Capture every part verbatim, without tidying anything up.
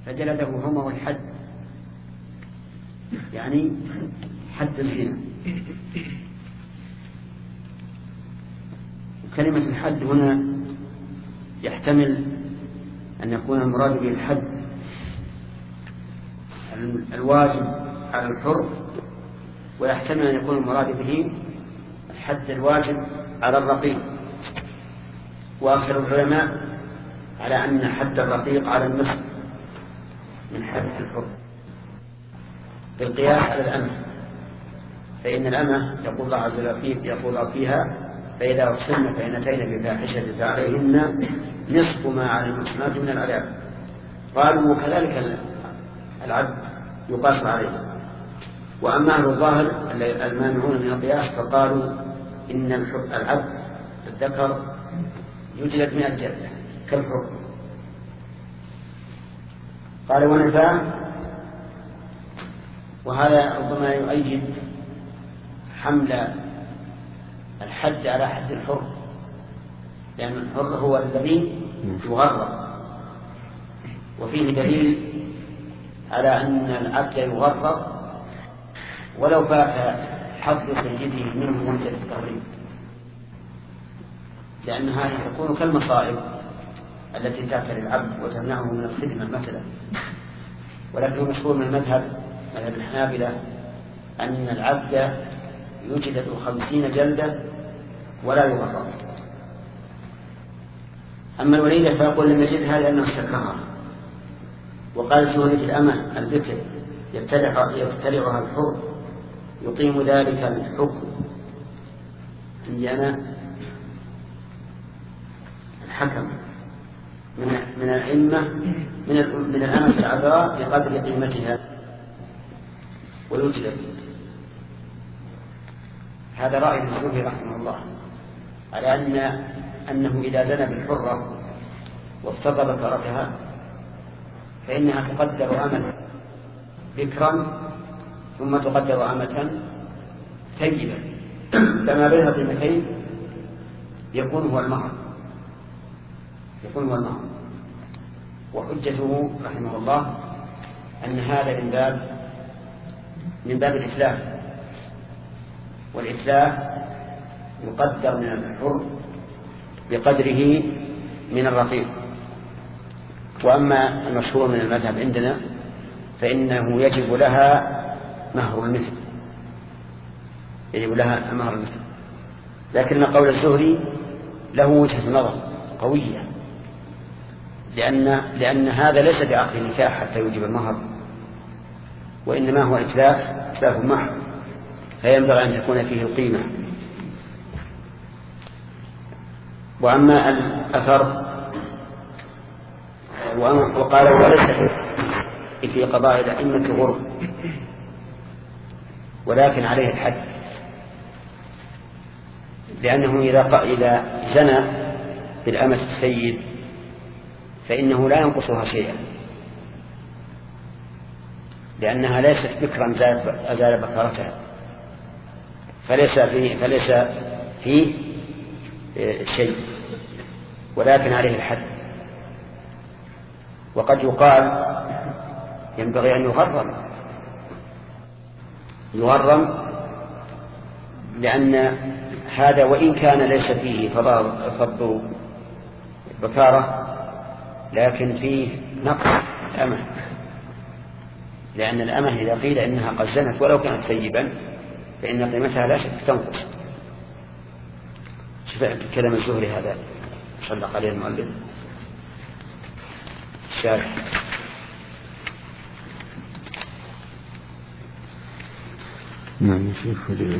فجلده همه الحد، يعني حد الزنا. كلمة الحد هنا يحتمل أن يكون المراد به الحد الواجب على الحر، ويحتمل أن يكون المراد به الحد الواجب على الرقيق. وأكثر العلماء على أن حد الرقيق على النصف من حد الحر بالقياس على الأمة، فإن الأمة يقول الله عز وجل يقول فيها فإذا أحسن فإن أتين بفاحشة فعليهن نصف ما على المحصنات من العذاب. قالوا وكذلك العبد يقاس عليه. وأما أهل الظاهر المانعون من القياس فقالوا إن العبد الذكر يجلد مئة جلدة كالحر. قال ونفاه، وهذا ربما يؤيد حمل الحد على حد الحر، لأن الحر هو الذي يغرر، وفيه دليل على أن العبد يغرر ولو فات حظ سيده منه مدة التغريب، لأن هذه تكون كالمصائب التي تأتي للعبد وتمنعه من الخدمة مثلا. ولكن مشهور من المذهب مذهب الحنابلة أن العبد يجلد خمسين جلدة ولا يغرر. أما الوليدة فيقول لم يجدها لأنه استكرها. وقال سهولة الأمة الذكر يبتلعها الحر يقيم ذلك الحكم عندي أنا الحكم من من الأئمة من من الأمة العذراء بقدر قيمتها ويجلد. هذا رأي الزهري رحمه الله على أن أنه إذا زنى بالحرة وافتضى بكرتها فإنها تقدر أمة بكرا ثم تقدر أمة ثيبة، فما بين قيمتين يكون هو المهر يكون هو المهر. وحجته رحمه الله أن هذا من باب من باب الإتلاف، والإتلاف يقدر من الحر بقدره من الرقيق. وأما المشهور من المذهب عندنا فإنه يجب لها مهر المثل يجب لها مهر المثل لكن قول الزهري له وجهة نظر قوية، لأن, لأن هذا ليس بعقد نكاح حتى يوجب المهر، وإنما هو إتلاف إتلاف المهر، فينبغي أن تكون فيه القيمة. وأما الأثر وقال وليس في قضاء الأئمة غرب ولكن عليه الحد، لأنه إذا إذا زنى بالأمة السيد فإنه لا ينقصها شيئا، لأنها ليست بكرا أزال بكرتها، فليس فيه فليس فيه شيء، ولكن عليه الحد. وقد يقال ينبغي أن يغرم يغرم لأن هذا وإن كان ليس فيه فض بكارة لكن فيه نقص الأمة، لأن الأمة إذا قيل إنها قد زنت ولو كانت سيبا فإن قيمتها لا شك تنقص. شوف كلام الزهري هذا صدق عليه المؤلف الشارح. نعم شيخ.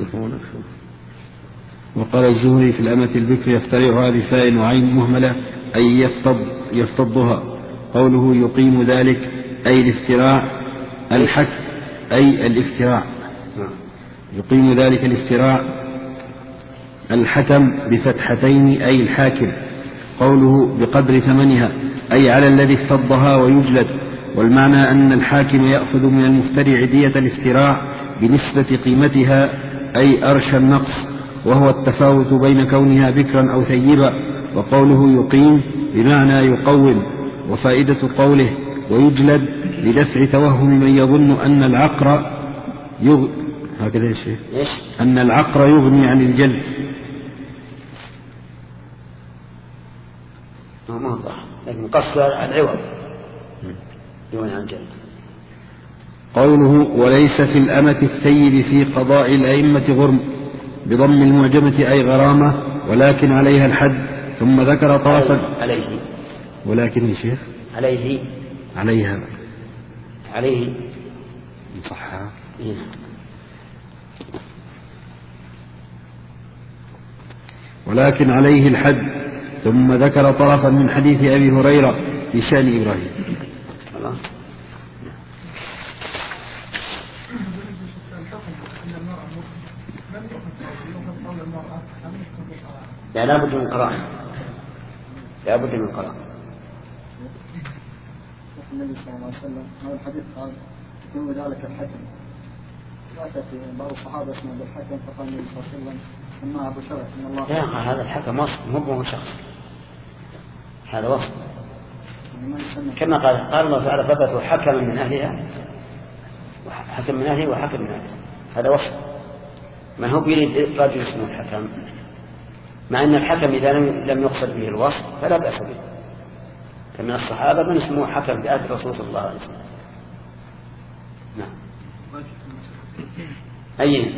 وقال الزهري في الأمة البكر يفترعها بفاء وعين مهملة أي يفتض يفتضها. قوله يقيم ذلك أي الافتراع الحكم أي الافتراع يقيم ذلك الافتراع الحكم بفتحتين أي الحاكم. قوله بقدر ثمنها أي على الذي افتضها ويجلد. والمعنى أن الحاكم يأخذ من المفترع دية الافتراع بنسبة قيمتها أي أرشى النقص، وهو التفاوت بين كونها بكرا أو ثيبا. وقوله يقيم بمعنى يقوم. وفائدة قوله ويجلد لدفع توهم من يظن أن العقر يغ... هكذا يا شيخ أن العقر يغني عن الجلد. ما هو صح، لكن قصر العوض يغني عن الجلد. قوله وليس في الأمة الثيب في قضاء الأئمة غرم بضم المعجمة أي غرامة ولكن عليها الحد. ثم ذكر طرفا عليه ولكن يا شيخ عليه عليها عليه صحها إيه. ولكن عليه الحد. ثم ذكر طرفا من حديث أبي هريرة في شأن إبراهيم. الله. لا لا بد من قراءة لا بد من قراءة. النبي صلى الله عليه وسلم هذا الحديث قال يكون ذلك الحكم وأتى في بعض الصحابة اسمه بالحكم فقال النبي صلى الله عليه وسلم سماه أبو شرف من الله. لا هذا الحكم وصف مو هو شخص، هذا وصف كما قال قال الله تعالى فبثوا حكما من أهلها حكم من أهله وحكم من أهله. هذا وصف ما هو يريد رجل اسمه الحكم، مع أن الحكم إذا لم يقصد به الوصف فلا بأس به. فمن الصحابة من اسمه حكم بآية الرسول صلى الله عليه وسلم. نعم. أي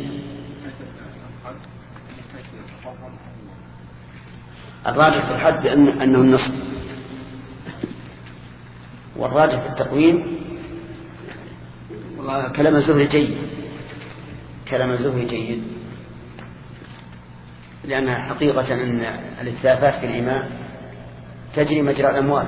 الراجح في الحد أنه النصب، والراجح في التقويم والله كلام الزهري جيد كلام الزهري جيد لأنها حقيقة أن الإتلافات في الإماء تجري مجرى الأموال.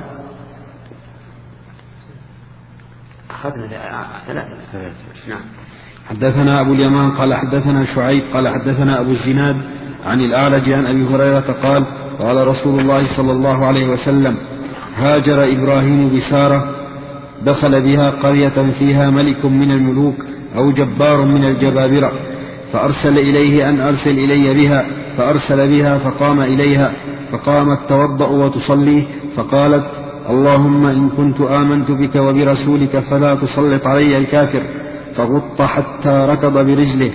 أخذنا ثلاثة. نعم. حدثنا أبو اليمان قال حدثنا شعيب قال حدثنا أبو الزناد عن الأعرج عن أبي هريرة قال قال رسول الله صلى الله عليه وسلم هاجر إبراهيم بسارة دخل بها قرية فيها ملك من الملوك أو جبار من الجبابرة فأرسل إليه أن أرسل إلي بها فأرسل بها فقام إليها فقامت توضأ وتصلي فقالت اللهم إن كنت آمنت بك وبرسولك فلا تسلط علي الكافر فغط حتى ركض برجله.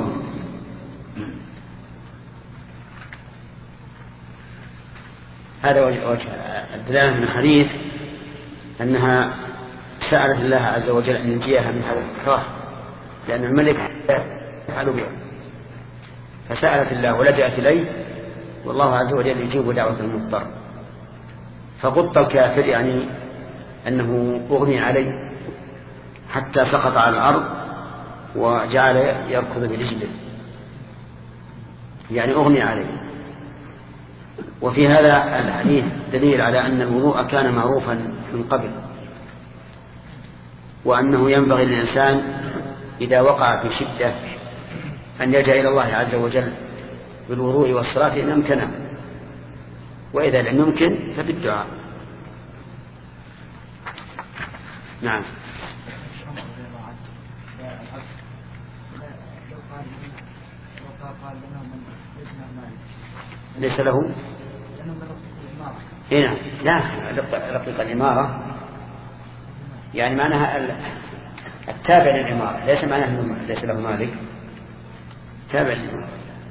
هذا وجه الدلالة من الحديث أنها سألت الله عز وجل أن ينجيها من هذا الإكراه لأن الملك يفعل بها فسألت الله ولجأت إليه والله عز وجل يجيب دعوة المضطر. فغط الكافر يعني أنه أغني عليه حتى سقط على الأرض وجعل يركض برجله يعني أغني عليه. وفي هذا الحديث دليل على أن الوضوء كان معروفا من قبل وأنه ينبغي للإنسان إذا وقع في شدة أن يلجأ إلى الله عز وجل بالوضوء والصلاة إن أمكن وإذا لم يمكن فبالدعاء. نعم. ليس له هنا لا رقيق الإمارة يعني معناها التابع للإمارة ليس معناها ليس له مالك تابع للإمارة.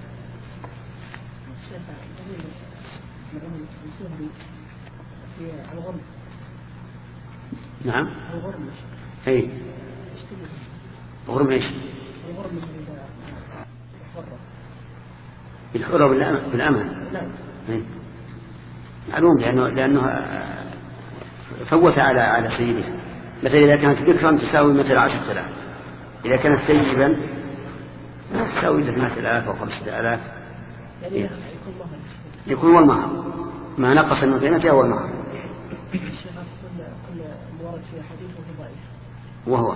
نعم. اي غرم ايش؟ بالحرة بالأمن معلوم لأنه, لأنه فوت على على سيده. مثلا إذا كانت بكرا تساوي مثل عشرة آلاف إذا كانت سيبا تساوي ثلاثة آلاف أو خمسة آلاف يكون هو المهر ما نقص من قيمته هو المهر. وهو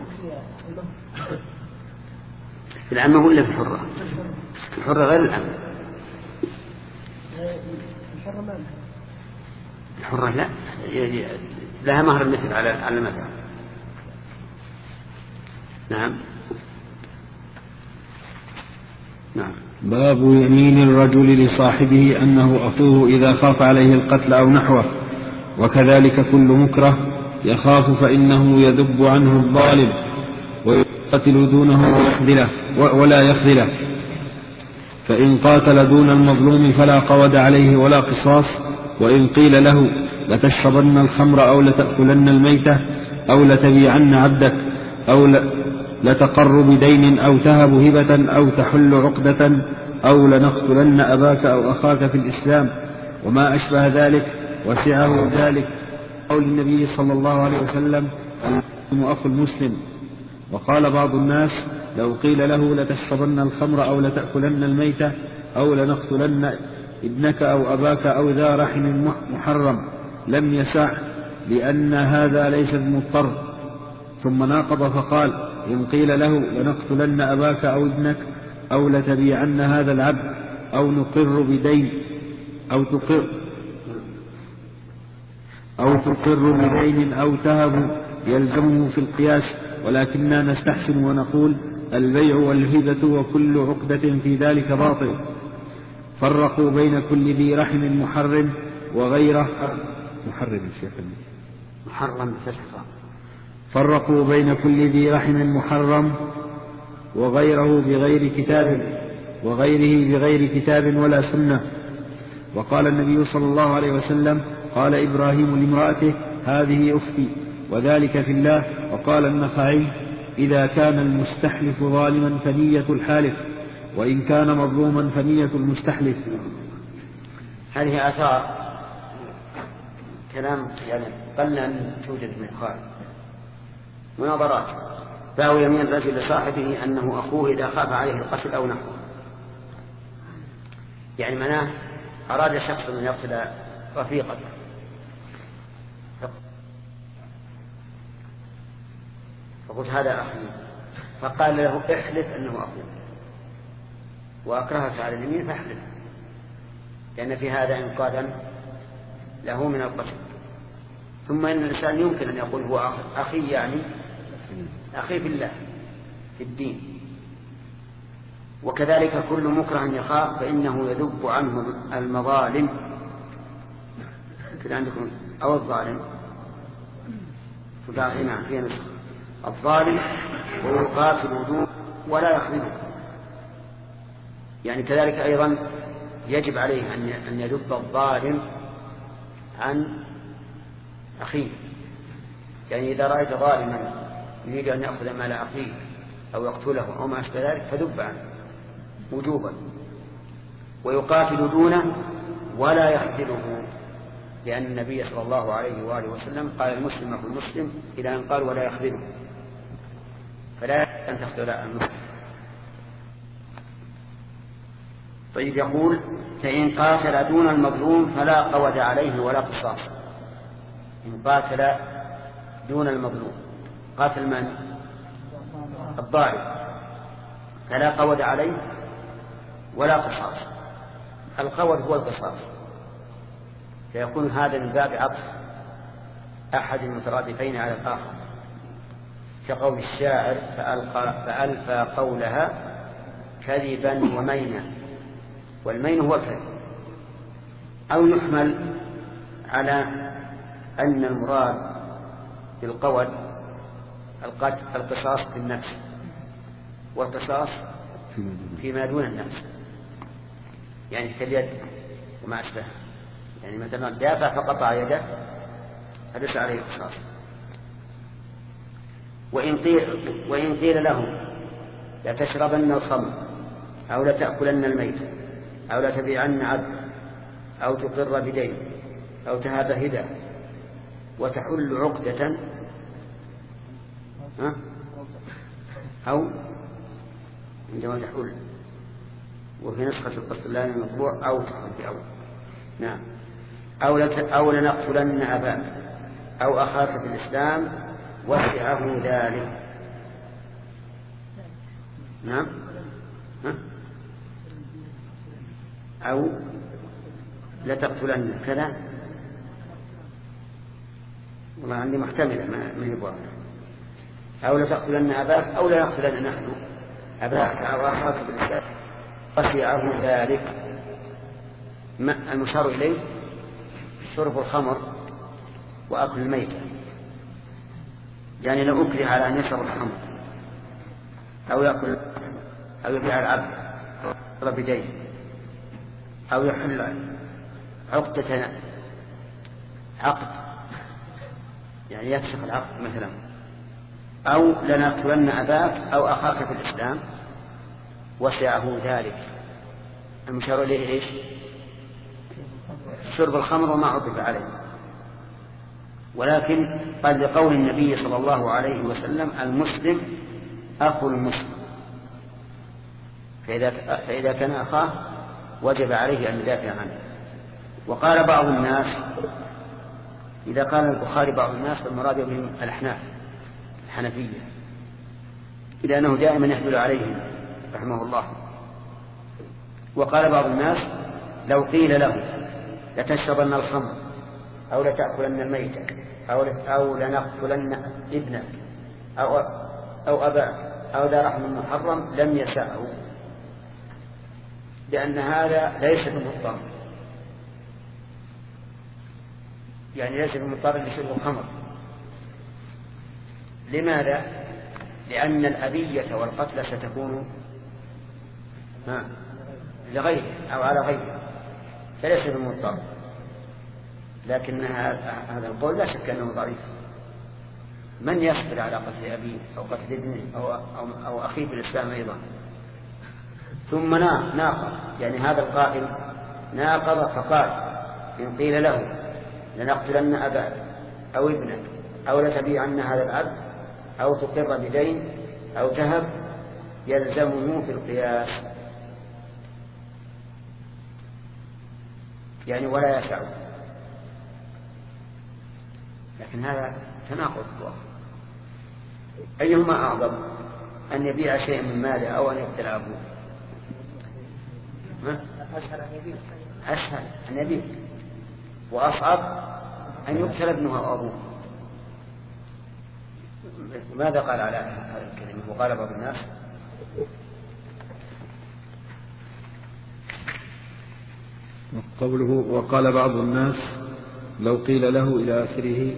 في العامة ولا في الحرة؟ الحرة غير العامة. الحرة لا لها مهر المثل على على المثل. نعم. نعم. باب يمين الرجل لصاحبه أنه أخوه إذا خاف عليه القتل أو نحوه وكذلك كل مكره يخاف فإنه يذب عنه الظالم ويقتل دونه ويخذله ولا يخذله. فإن قاتل دون المظلوم فلا قود عليه ولا قصاص. وإن قيل له لتشربن الخمر أو لتأكلن الميتة أو لتبيعن عبدك أو لتقر بدين أو تهب هبة أو تحل عقدة أو لنقتلن أباك أو أخاك في الإسلام وما أشبه ذلك وسعه ذلك قول النبي صلى الله عليه وسلم المسلم أخو المسلم. وقال بعض الناس لو قيل له لتشربن الخمر أو لتأكلن الميتة أو لنقتلن ابنك أو أباك أو ذا رحم محرم لم يسع لأن هذا ليس بمضطر. ثم ناقض فقال إن قيل له لنقتلن أباك أو ابنك أو لتبيعن هذا العبد أو نقر بدين أو تقر أو تقر بدين أو تهب يلزمه في القياس، ولكننا نستحسن ونقول البيع والهبة وكل عقدة في ذلك باطل. فرقوا بين كل ذي رحم محرم وغيره محرم الشيخ محرم فرقوا بين كل ذي رحم محرم وغيره بغير كتاب وغيره بغير كتاب ولا سنة. وقال النبي صلى الله عليه وسلم قال إبراهيم لامرأته هذه أختي وذلك في الله. وقال النخعي إذا كان المستحلف ظالما فنية الحالف وإن كان مظلوما فنية المستحلف. هذه آثار كلام يعني قلنا أن توجد من خارج مناظرات. فهو يمين الرجل لصاحبه أنه أخوه إذا خاف عليه القتل أو نحوه، يعني مناه أراد شخص أن يقتل رفيقا فقلت هذا أخي، فقال له احلف أنه أخوه وأكرهك على اليمين فاحلف، لأن في هذا إنقاذا له من القتل. ثم إن الإنسان يمكن أن يقول هو أخي، يعني أخي في الله في الدين. وكذلك كل مكره يخاف فإنه يذب عنه المظالم كده عندكم أو الظالم فداعنا في نسخ الظالم ويقاتل دون ولا يخذله. يعني كذلك أيضا يجب عليه أن يذب الظالم عن أخيه. يعني إذا رأيت ظالما يريد أن يأخذ مال أخيه أو يقتله أو ما أشبه ذلك فذب عنه وجوبا. ويقاتل دونه ولا يخذله، لأن النبي صلى الله عليه وآله وسلم قال المسلم أخو المسلم إلى أن قال ولا يخذله، فلا أن تخذل المسلم. طيب يقول فإن قاتل دون المظلوم فلا قود عليه ولا قصاص. إن قاتل دون المظلوم قاتل من؟ الظالم، فلا قود عليه ولا قصاص. القود هو القصاص، فيكون هذا من باب عطف أحد المترادفين على الآخر، كقول الشاعر فألقى فألفى قولها كذبا ومينا، والمين هو الكذب. أو يحمل على أن المراد بالقود القصاص في النفس والقصاص فيما دون النفس، يعني كاليد وما أشبه. يعني مثلا دافع فقطع يده فليس عليه قصاص. وإن قيل, وإن قيل له لتشربن الخمر أو لتأكلن الميت أو لتبيعن عبد أو تقر بدين أو تهاب هدى وتحل عقدة ها؟ أو عندما تحل، وفي نسخة القسطلاني المطبوع أو تحل في أول نعم أو, أو لنقتلن أباك أو أخاك في الإسلام وسعه ذلك. نعم ها؟ أو لتقتلن كذا، والله عندي محتملة ما يبغى. أو لتقتلن أباك أو لا يقتلن نحن أباك أو أخاك في الإسلام وسعه ذلك. المشار إليه شرب الخمر وأكل الميتة يعني لو أكره على أن يشرب الخمر أو يأكل أو يبيع العبد بدين أو يحل عقدة عقد يعني يفسخ العقد مثلا، أو لنقتلن أباك أو أخاك في الإسلام، وسعه ذلك. المشار إليه إيش؟ شرب الخمر وما عطف عليه، ولكن قال لقول النبي صلى الله عليه وسلم المسلم أخو المسلم، فإذا, فإذا كان أخاه وجب عليه أن يدافع عنه. وقال بعض الناس، إذا قال البخاري بعض الناس فالمراد بهم الأحناف الحنفية، إلى أنه دائما يحمل عليهم رحمه الله. وقال بعض الناس لو قيل له لتشربن الخمر أو لتأكلن الميتة أو, أو لنقتلن ابنك أو, أو أباك أو ذا رحم محرم لم يسعه، لأن هذا ليس بمضطر، يعني ليس بمضطر لشرب الخمر. لماذا؟ لأن الأبية والقتل ستكون لغيره أو على غيره، فليس بمضطر. لكن هذا القول لا شك أنه ضعيف. من يصبر على قتل أبيه أو قتل ابنه أو, أو, أو أخيه في الإسلام أيضا؟ ثم ناقض، يعني هذا القائل ناقض فقال إن قيل له لنقتلن أباك أو ابنك أو لتبيعن هذا العبد أو تقر بدين أو تهب يلزمه في القياس، يعني ولا يسع. لكن هذا تناقض. أيهما أعظم، أن يبيع شيء من ماله أو أن يقتل أبوه؟ أسهل أن يبيع أسهل أن يبيع وأصعب أن يقتل ابنه أو أبوه. ماذا قال على هذا الكلمة؟ وقال بعض الناس قوله وقال بعض الناس لو قيل له إلى آخره.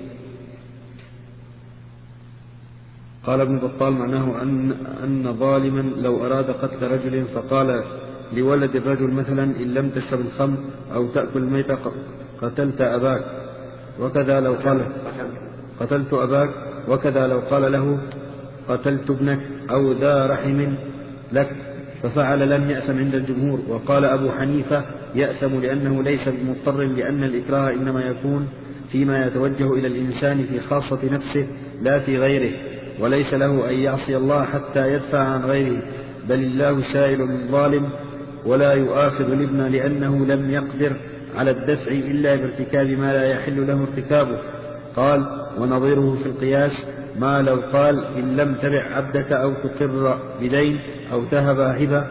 قال ابن بطال معناه أن, أن ظالما لو أراد قتل رجل فقال لولد الرجل مثلا إن لم تشرب الخمر أو تأكل الميتة قتلت أباك، وكذا لو قال قتلت أباك، وكذا لو قال له قتلت ابنك أو ذا رحم لك ففعل لم يأثم عند الجمهور. وقال أبو حنيفة يأثم لأنه ليس بمضطر، لأن الإكراه إنما يكون فيما يتوجه إلى الإنسان في خاصة نفسه لا في غيره، وليس له أن يعصي الله حتى يدفع عن غيره، بل الله سائل الظالم ولا يؤاخذ الابن لأنه لم يقدر على الدفع إلا بارتكاب ما لا يحل له ارتكابه. قال ونظيره في القياس ما لو قال إن لم تبع عبدك أو تقر بدين أو تهب هبة،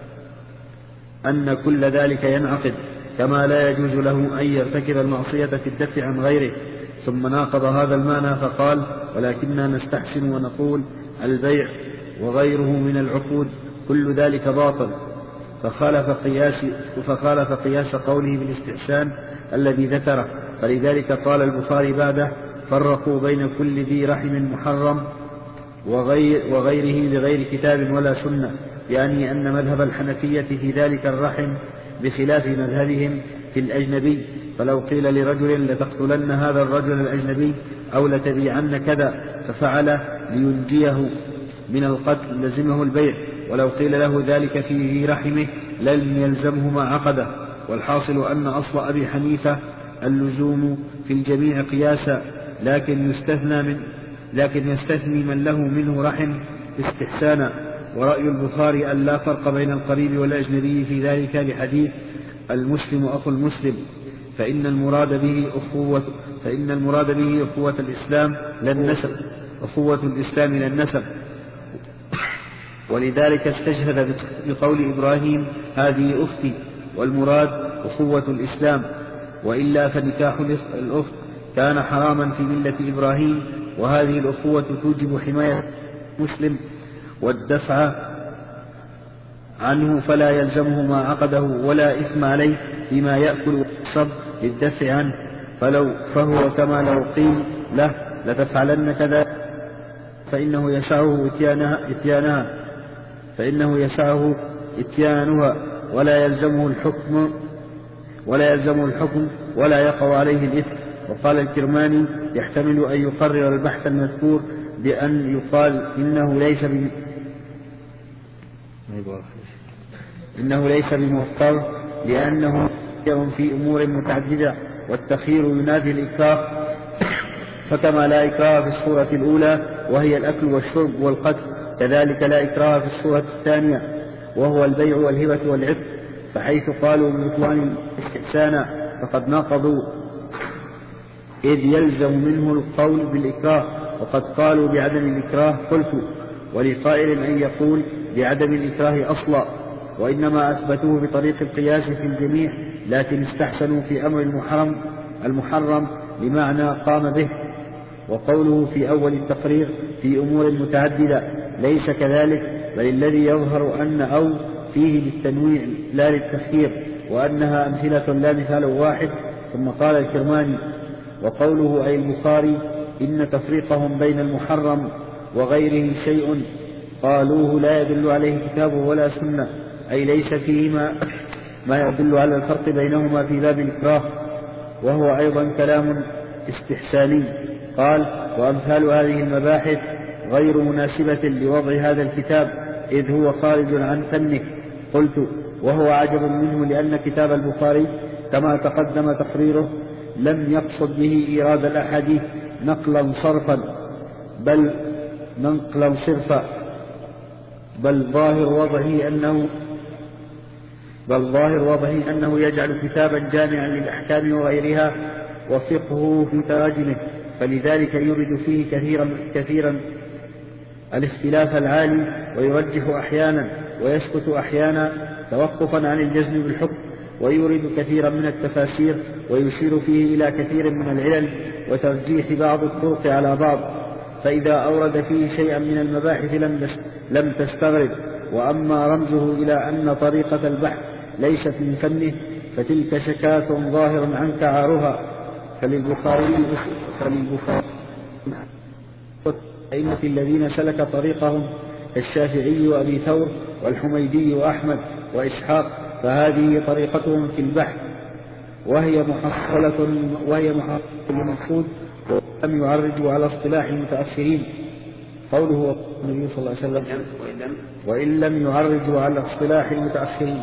أن كل ذلك ينعقد، كما لا يجوز له أن يرتكب المعصية في الدفع عن غيره. ثم ناقض هذا المعنى فقال ولكننا نستحسن ونقول البيع وغيره من العقود كل ذلك باطل، فخالف قياس, فخالف قياس قوله بالاستحسان الذي ذكره. فلذلك قال البخاري بعده فرقوا بين كل ذي رحم محرم وغير وغيره بغير كتاب ولا سنة، يعني أن مذهب الحنفية في ذلك الرحم بخلاف مذهبهم في الأجنبي. فلو قيل لرجل لتقتلن هذا الرجل الأجنبي أو لتبيعن كذا ففعل لينجيه من القتل لزمه البيع، ولو قيل له ذلك في رحمه لم يلزمه ما عقده. والحاصل أن أصل أبي حنيفة اللزوم في الجميع قياسا، لكن يستثنى من لكن يستثني من له منه رحم استحسانا. ورأي البخاري أن لا فرق بين القريب والأجنبي في ذلك لحديث المسلم أخو المسلم، فإن المراد به أخوة فإن المراد به أخوة الإسلام لا النسب، أخوة الإسلام لا النسب. ولذلك استشهد بقول إبراهيم هذه أختي، والمراد أخوة الإسلام، وإلا فنكاح الأخت كان حراما في ملة إبراهيم، وهذه الأخوة توجب حماية المسلم والدفع عنه، فلا يلزمه ما عقده ولا إثم عليه فيما يأكل ويشرب للدفع عنه. فلو فهو كما لو قيل له لتفعلن كذا فإنه يسعه إتيانها, إتيانها فإنه يسعه إتيانها ولا يلزمه الحكم ولا يلزمه الحكم ولا يقع عليه الإثم. وقال الكرماني يحتمل أن يقرر البحث المذكور بأن يقال إنه ليس بم... إنه ليس بمضطر لأنه في أمور متعددة والتخيير ينافي الإكراه، فكما لا إكراه في الصورة الأولى وهي الأكل والشرب والقتل كذلك لا إكراه في الصورة الثانية وهو البيع والهبة والعتق. فحيث قالوا ببطلان استحسانا فقد ناقضوا إذ يلزم منه القول بالإكراه، وقد قالوا بعدم الإكراه. قلت ولقائل أن يقول بعدم الإكراه أصلا، وإنما أثبتوه بطريق القياس في الجميع، لكن استحسنوا في أمر المحرم المحرم بمعنى قام به. وقوله في أول التقرير في أمور متعددة ليس كذلك، بل الذي يظهر أن أو فيه للتنويع لا للتخيير، وأنها أمثلة لا مثال واحد. ثم قال الكرماني وقوله أي البخاري إن تفريقهم بين المحرم وغيره شيء قالوه لا يدل عليه كتاب ولا سنة، أي ليس فيهما ما يدل على الفرق بينهما في باب الإكراه، وهو أيضا كلام استحساني. قال وأمثال هذه المباحث غير مناسبة لوضع هذا الكتاب إذ هو خارج عن فنه. قلت وهو عجب منه لأن كتاب البخاري كما تقدم تقريره لم يقصد به إيراد الأحاديث نقلا صرفا بل نقلا صرفا بل ظاهر وضعه أنه بل ظاهر وضعه أنه يجعل كتابا جامعا للأحكام وغيرها وفقهه في تراجمه، فلذلك يورد فيه كثيرا كثيرا الاختلاف العالي ويرجح أحيانا ويسكت أحيانا توقفا عن الجزم بالحكم، ويورد كثيرا من التفاسير ويشير فيه إلى كثير من العلل وترجيح بعض الطرق على بعض. فإذا أورد فيه شيئا من المباحث لم تستغرب. وأما رمزه إلى أن طريقة البحث ليست من فنه فتلك شكاة ظاهر عن كعارها. فللبخاري فللبخاري أئمة الذين سلك طريقهم الشافعي وأبي ثور والحميدي وأحمد وإسحاق، فهذه طريقتهم في البحث وهي محصلة وهي محصلة للمقصود، ولم يعرجوا على اصطلاح المتأخرين. قوله النبي صلى الله عليه وسلم وإن لم يعرجوا على اصطلاح المتأخرين.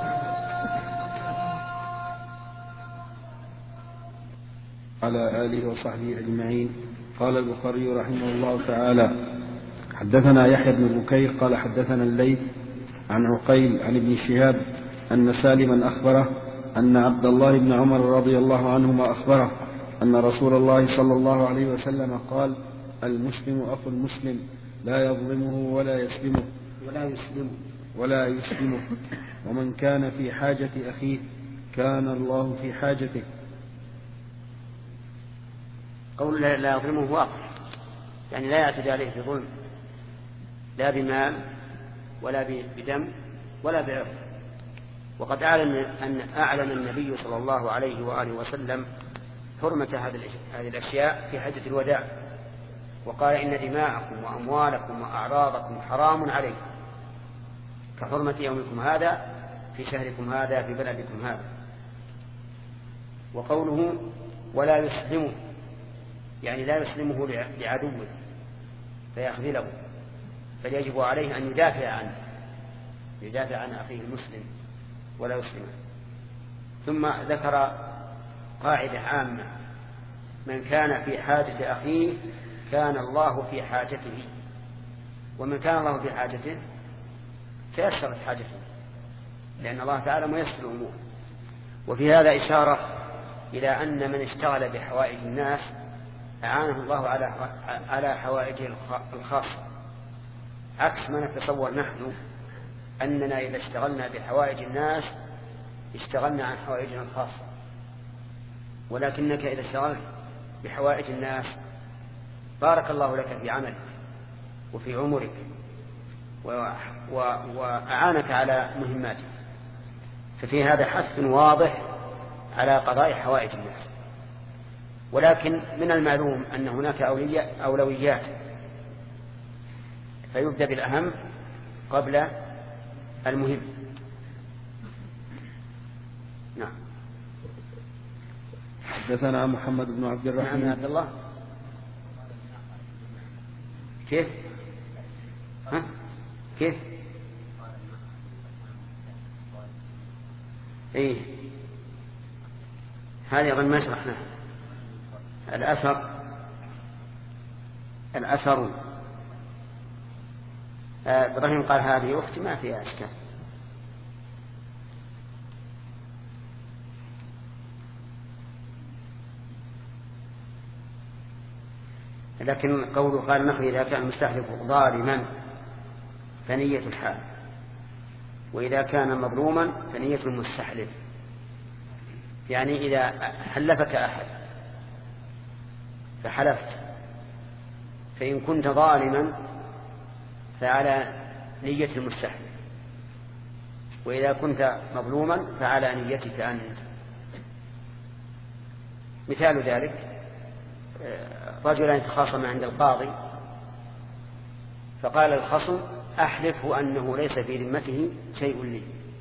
على آله وصحبه أجمعين. قال البخاري رحمه الله تعالى حدثنا يحيى بن بكير قال حدثنا الليث عن عقيل عن ابن شهاب أن سالما أخبره أن عبد الله بن عمر رضي الله عنهما أخبره أن رسول الله صلى الله عليه وسلم قال المسلم أخو المسلم لا يظلمه ولا يسلمه ولا يسلمه ولا يسلمه ومن كان في حاجة أخيه كان الله في حاجته. قول لا يظلمه واقع، يعني لا يعتدي عليه بظلم، لا بمال ولا بدم ولا بعرض. وقد أعلن أن أعلن النبي صلى الله عليه وآله وسلم حرمة هذه الأشياء في حجة الوداع، وقال إن دماءكم وأموالكم وأعراضكم حرام عليكم كحرمة يومكم هذا في شهركم هذا في بلدكم هذا. وقوله ولا يسلمه يعني لا يسلمه لعدوه فيخذله، بل يجب عليه أن يدافع عنه يدافع عن أخيه المسلم ولا يسلمه. ثم ذكر قاعدة عامة: من كان في حاجة أخيه كان الله في حاجته، ومن كان الله في حاجته تيسرت حاجته، لأن الله تعالى ميسر الأمور. وفي هذا إشارة إلى أن من اشتغل بحوائج الناس أعانه الله على على حوائجه الخاصة، عكس ما نتصور نحن أننا إذا اشتغلنا بحوائج الناس اشتغلنا عن حوائجنا الخاصة، ولكنك إذا اشتغلت بحوائج الناس بارك الله لك في عملك وفي عمرك وأعانك على مهماتك. ففي هذا حث واضح على قضاء حوائج الناس. ولكن من المعلوم أن هناك أولويات فيبدأ بالأهم قبل المهم. نعم. حدثنا محمد بن عبد الرحمن. نعم عبد الله. كيف؟ ها؟ كيف؟ إيه هذه أظن ما شرحناها. الأثر الأثر آه إبراهيم قال هذه أختي ما فيها أشكال. لكن قوله قال نحو إذا كان المستحلف ظالما فنية الحال، وإذا كان مظلوما فنية المستحلف. يعني إذا حلفك أحد فحلفت فإن كنت ظالما فعلى نية المستحلف، وإذا كنت مظلوما فعلى نيتك أنت. مثال ذلك رجلان يتخاصما عند القاضي فقال الخصم أحلف أنه ليس في ذمته شيء لي،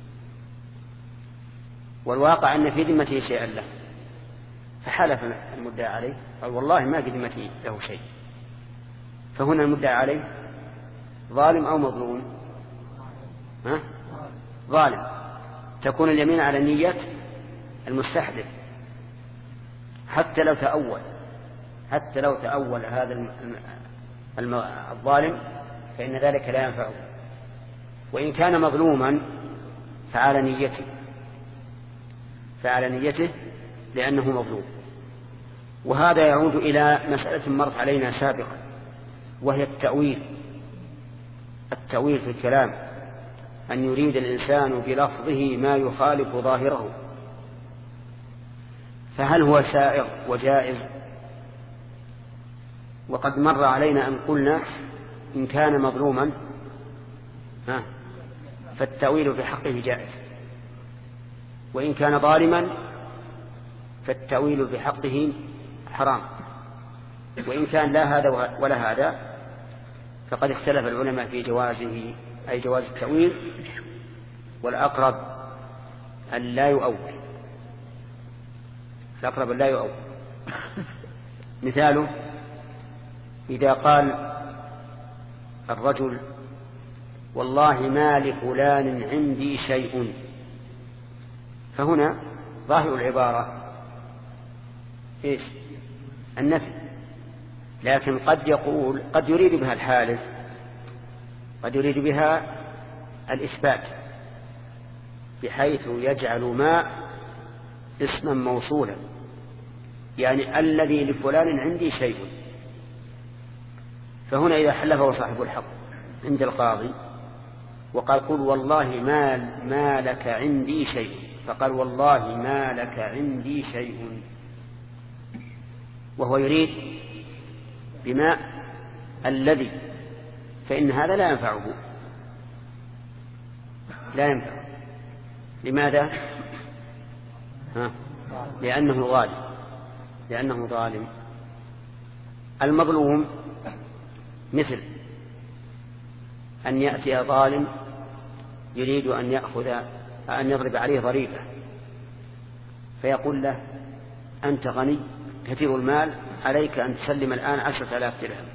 والواقع أن في ذمته شيئا له، فحلف المدعى عليه قال والله ما في ذمته له شيء. فهنا المدعى عليه ظالم أو مظلوم؟ ها؟ ظالم. تكون اليمين على نية المستحلف حتى لو تأول حتى لو تأول هذا الظالم فإن ذلك لا ينفعه. وإن كان مظلوما فعلى نيته فعلى نيته لأنه مظلوم. وهذا يعود إلى مسألة مرت علينا سابقا، وهي التأويل. التأويل في الكلام أن يريد الإنسان بلفظه ما يخالف ظاهره. فهل هو سائغ وجائز؟ وقد مر علينا أن قلنا إن كان مظلوما فالتأويل في حقه جائز، وإن كان ظالما فالتأويل في حقه حرام. وإن كان لا هذا ولا هذا فقد اختلف العلماء في جوازه، أي جواز التأويل، والأقرب أن لا يؤول الأقرب أن لا يؤول. مثاله إذا قال الرجل والله ما لفلان عندي شيء، فهنا ظاهر العبارة إيش؟ النفي، لكن قد يقول قد يريد بها الحالف، قد يريد بها الإثبات، بحيث يجعل ما اسما موصولا، يعني الذي لفلان عندي شيء. فهنا إذا حلفه صاحب الحق عند القاضي وقال قل والله ما, ما لك عندي شيء، فقال والله ما لك عندي شيء، وهو يريد بما الذي، فإن هذا لا ينفعه لا ينفع. لماذا؟ ها؟ لأنه ظالم لأنه ظالم. المظلوم مثل أن يأتي ظالم يريد أن يأخذ أن يضرب عليه ضريبة، فيقول له أنت غني كثير المال، عليك أن تسلم الآن عشرة آلاف درهم،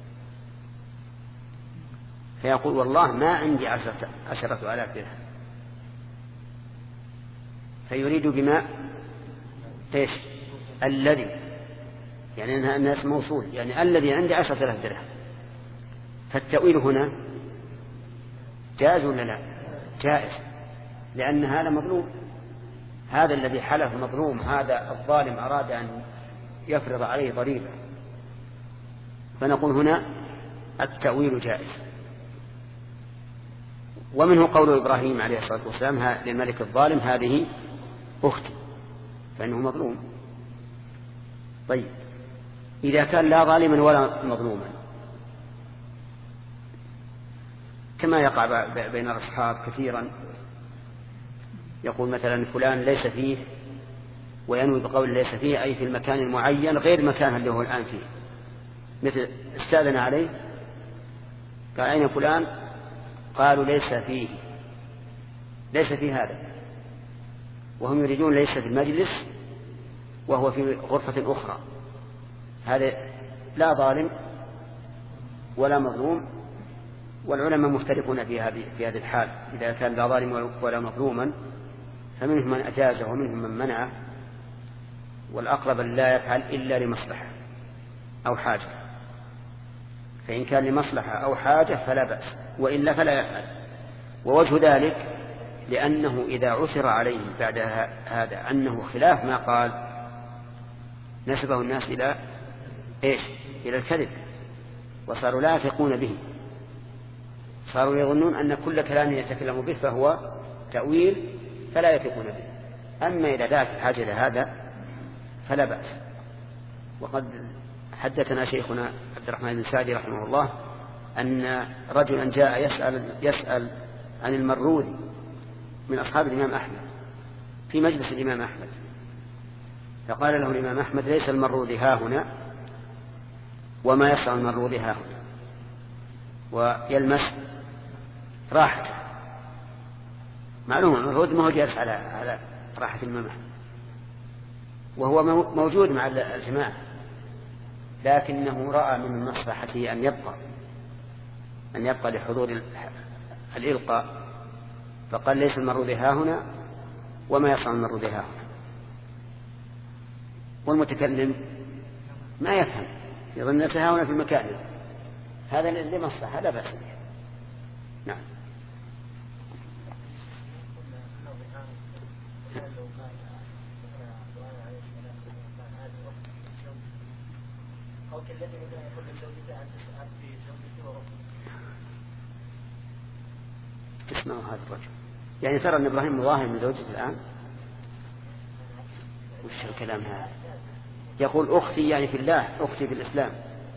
فيقول والله ما عندي عشرة, عشرة آلاف درهم، فيريد بما إيش؟ الذي، يعني أنها الناس موصول، يعني الذي عندي عشرة آلاف درهم. فالتأويل هنا جائز ولا لا؟ جائز، لأن هذا مظلوم، هذا الذي حلف مظلوم، هذا الظالم أراد أن يفرض عليه ضريبة، فنقول هنا التأويل جائز. ومنه قول إبراهيم عليه الصلاة والسلام للملك الظالم هذه أختي، فإنه مظلوم. طيب إذا كان لا ظالما ولا مظلوما، كما يقع بين الأصحاب كثيرا، يقول مثلا فلان ليس فيه، وينوي بقول ليس فيه أي في المكان المعين غير مكان اللي هو الآن فيه، مثل استأذن عليه قال أين فلان؟ قالوا ليس فيه، ليس في هذا، وهم يريدون ليس في المجلس وهو في غرفة أخرى. هذا لا ظالم ولا مظلوم، والعلماء مفترقون في هذه في هذه الحال، إذا كان لا ظالم ولا مظلوما فمنهم من أجازه ومنهم من منعه، والأقرب لا يفعل إلا لمصلحة أو حاجة، فإن كان لمصلحة أو حاجة فلا بأس، وإلا فلا يفعل. ووجه ذلك لأنه إذا عثر عليه بعد هذا أنه خلاف ما قال نسبه الناس إلى إيش؟ إلى الكذب، وصاروا لا يثقون به، صاروا يظنون أن كل كلام يتكلم به فهو تأويل فلا يثقون به. أما إذا دعت الحاجة إلى هذا فلا بأس. وقد حدثنا شيخنا عبد الرحمن بن سعدي رحمه الله أن رجلا جاء يسأل, يسأل عن المروذي من أصحاب الإمام أحمد في مجلس الإمام أحمد، فقال له الإمام أحمد ليس المروذي ها هنا وما يصنع المروذي ها هنا، ويلمس راحته. معلوم المروذي ما هو جالس على على راحة الإمام أحمد، وهو موجود مع الجماعة، لكنه رأى من مصلحته أن يبقى أن يبقى لحضور الإلقاء، فقال ليس المروذي ها هنا وما يصنع المروذي ها هنا. والمتكلم ما يفهم، يظن أنه ها هنا في المكان، هذا لمصلحة لا بأس به. نعم. تسمعوا هذا الرجل يعني ترى أن إبراهيم مظاهر من زوجته الآن؟ وش الكلام هذا؟ يقول أختي يعني في الله، أختي في الإسلام.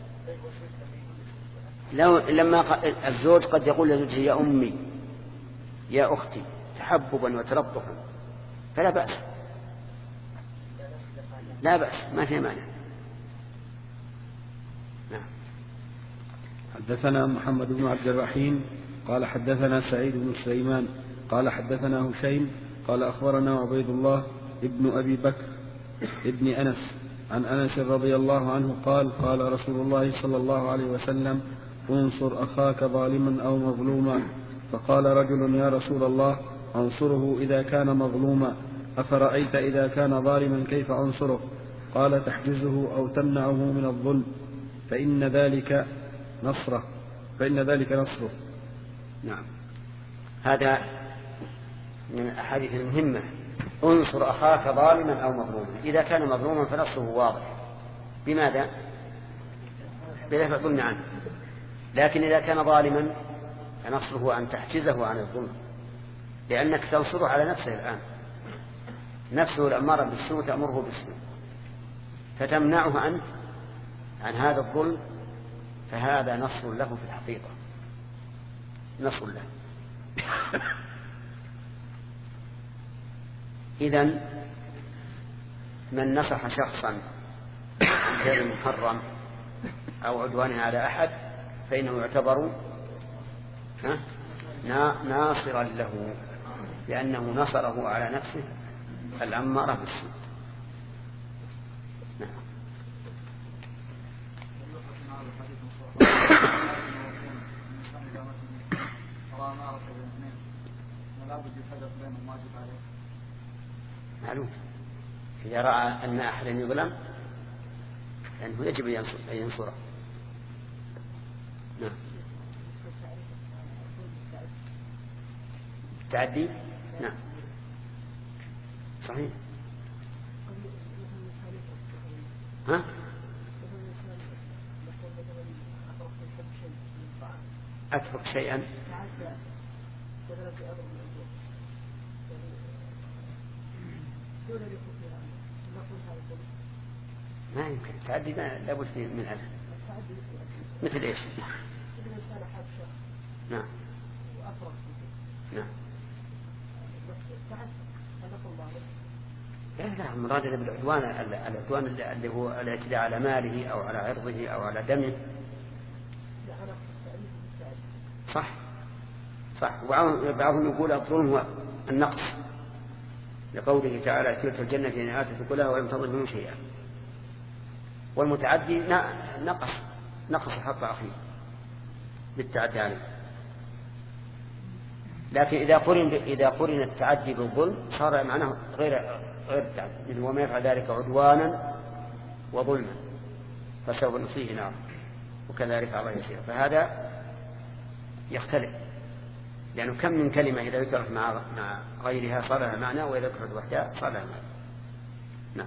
لو لما الزوج قد يقول لزوجه يا أمي يا أختي تحببا وتلطفا فلا بأس، لا بأس، ما في مانع. نعم. حدثنا محمد بن عبد الرحيم قال حدثنا سعيد بن سليمان قال حدثنا هشيم قال أخبرنا عبيد الله ابن أبي بكر ابن أنس عن أنس رضي الله عنه قال قال رسول الله صلى الله عليه وسلم انصر أخاك ظالما أو مظلوما. فقال رجل يا رسول الله أنصره إذا كان مظلوما، أفرأيت إذا كان ظالما كيف أنصره؟ قال تحجزه أو تمنعه من الظلم فإن ذلك نصره فإن ذلك نصره. نعم. هذا من الأحاديث المهمة، انصر أخاك ظالما أو مظلوما. إذا كان مظلوما فنصره واضح، بماذا؟ بلا ظلم عنه. لكن إذا كان ظالما فنصره أن تحجزه عن الظلم، لأنك تنصره على نفسه الآن، نفسه الأمارة بالسوء تأمره بالسوء، فتمنعه أنت عن هذا الظلم، فهذا نصر له في الحقيقة، نصر له. إذن من نصح شخصا غير محرم أو عدوان على أحد فإنه يعتبر ناصرا له، لأنه نصره على نفسه الأمارة بالسوء. نعم. معلوم إذا رأى أن أحدا يظلم فإنه يجب أن ينصره. نعم. تعدي. نعم صحيح. ها؟ أترك شيئا ما يمكن تعدي، لابد من هذا. مثل ايش؟ نعم نعم. لا لا، المراد بالعدوان العدوان اللي هو الاعتداء على ماله او على عرضه او على دمه. صح صح. وبعضهم يقول الظلم هو النقص لقوله تعالى تلك الجنة إن آتت كلها ولم تظلم منه شيئا. والمتعدي نقص نقص حق أخيه بالتعدي عليه. لكن إذا قرن إذا قرن التعدي بالظلم صار معناه غير غير التعدي، وما يفعل ذلك عدوانا وظلما فسوف نصيه نار وكذلك الله يسير. فهذا يختلف، لأنه كم من كلمة إذا ذكرت مع مع غيرها صار لها معنى، وإذا ذكرت وحدها صار لها معنى. نعم.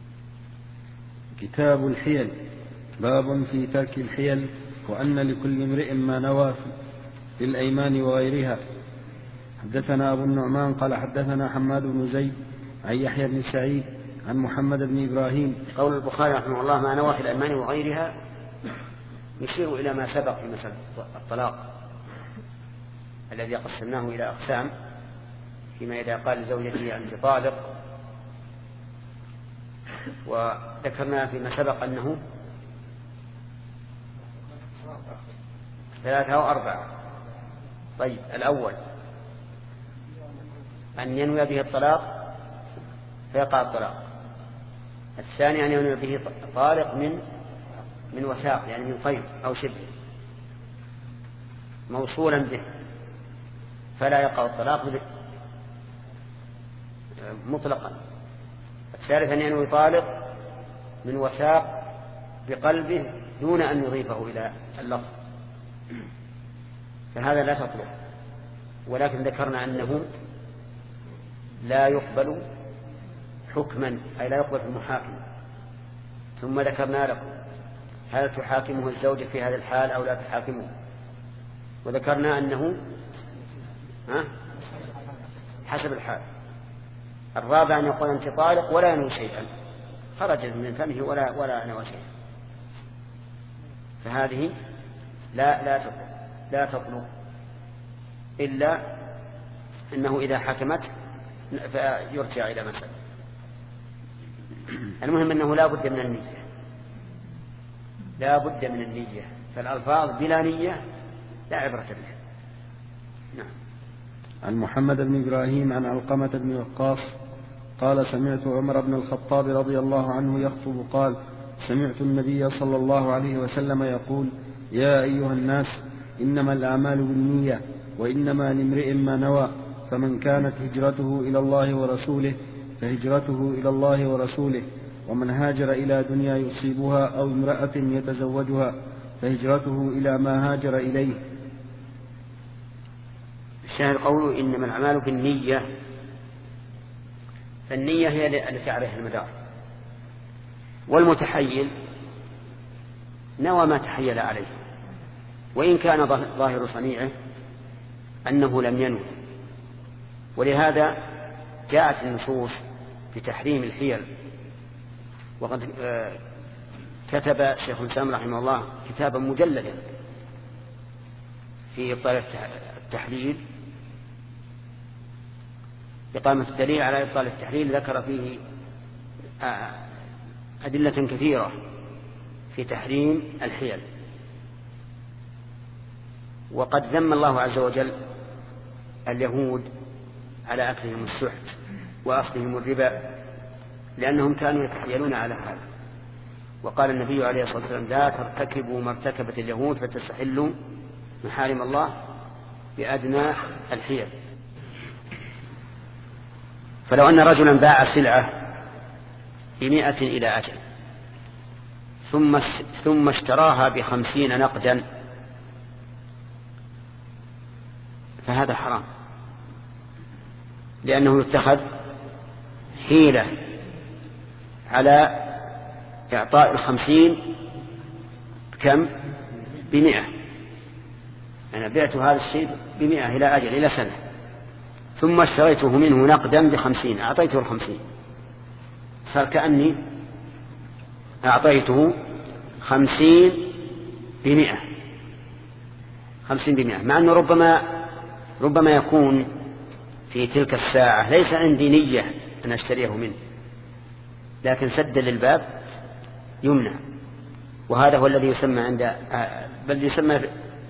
كتاب الحيل. باب في ترك الحيل وأن لكل امرئ ما نوى في الأيمان وغيرها. حدثنا أبو النعمان قال حدثنا حماد بن زيد عن يحيى بن سعيد عن محمد بن إبراهيم. قول البخاري رحمه الله ما نوى في الأيمان وغيرها يشير إلى ما سبق في مسألة الطلاق الذي قسمناه إلى أقسام، فيما إذا قال لزوجته أنت طالق، وذكرنا فيما سبق أنه ثلاثة أو أربعة. طيب الأول أن ينوي به الطلاق فيقع الطلاق. الثاني أن ينوي به طالق من من وثاق، يعني من قيد أو شبه موصولا به فلا يقع الطلاق مطلقا. الثالث أن ينوي طالق من وثاق بقلبه دون أن يضيفه إلى اللفظ، فهذا لا تطلق. ولكن ذكرنا أنه لا يقبل حكما، أي لا يقبل في المحاكم. ثم ذكرنا لكم هل تحاكمه الزوجة في هذا الحال أو لا تحاكمه، وذكرنا أنه ها حسب الحال. الرابع أن يقول أنت طالق ولا ينوي شيئا، خرج من فمه ولا ولا نوى شيئا، فهذه لا لا تطلق لا تطلق إلا أنه إذا حكمت فيرجع إلى مسألة. المهم أنه لا بد من النية، لا بد من النية، فالألفاظ بلا نية لا عبرة بها. نعم. عن محمد بن إبراهيم عن علقمة بن وقاص قال سمعت عمر بن الخطاب رضي الله عنه يخطب قال سمعت النبي صلى الله عليه وسلم يقول يا أيها الناس إنما الأعمال بالنية وإنما لامرئ ما نوى، فمن كانت هجرته إلى الله ورسوله فهجرته إلى الله ورسوله، ومن هاجر إلى دنيا يصيبها أو امرأة يتزوجها فهجرته إلى ما هاجر إليه. الشاهد قوله إنما الأعمال بالنية، فالنية هي التي عليها المدار. والمتحيل نوى ما تحيل عليه، وإن كان ظاهر صنيعه أنه لم ينوي. ولهذا جاءت النصوص بتحريم الحيل. وقد كتب شيخ الإسلام رحمه الله كتابا مجلدا في إبطال التحليل، إقامة الدليل على إبطال التحليل، ذكر فيه أدلة كثيرة في تحريم الحيل. وقد ذم الله عز وجل اليهود على أكلهم السحت وأخذهم الربا لأنهم كانوا يتحيلون على هذا. وقال النبي عليه الصلاة والسلام لا ترتكبوا ما ارتكبت اليهود فتستحلوا محارم الله بأدنى الحيل. فلو أن رجلا باع سلعة بمئة إلى أجل ثم ثم اشتراها بخمسين نقدا فهذا حرام، لأنه يتخذ حيلة على إعطاء الخمسين كم بمئة. أنا بعت هذا الشيء بمئة إلى أجل إلى سنة، ثم اشتريته منه نقدا بخمسين، أعطيته الخمسين، صار كأني أعطيته خمسين بمئة خمسين بمئة مع أنه ربما ربما يكون في تلك الساعة ليس عندي نية أن أشتريه منه، لكن سد للباب يمنع. وهذا هو الذي يسمى عند بل يسمى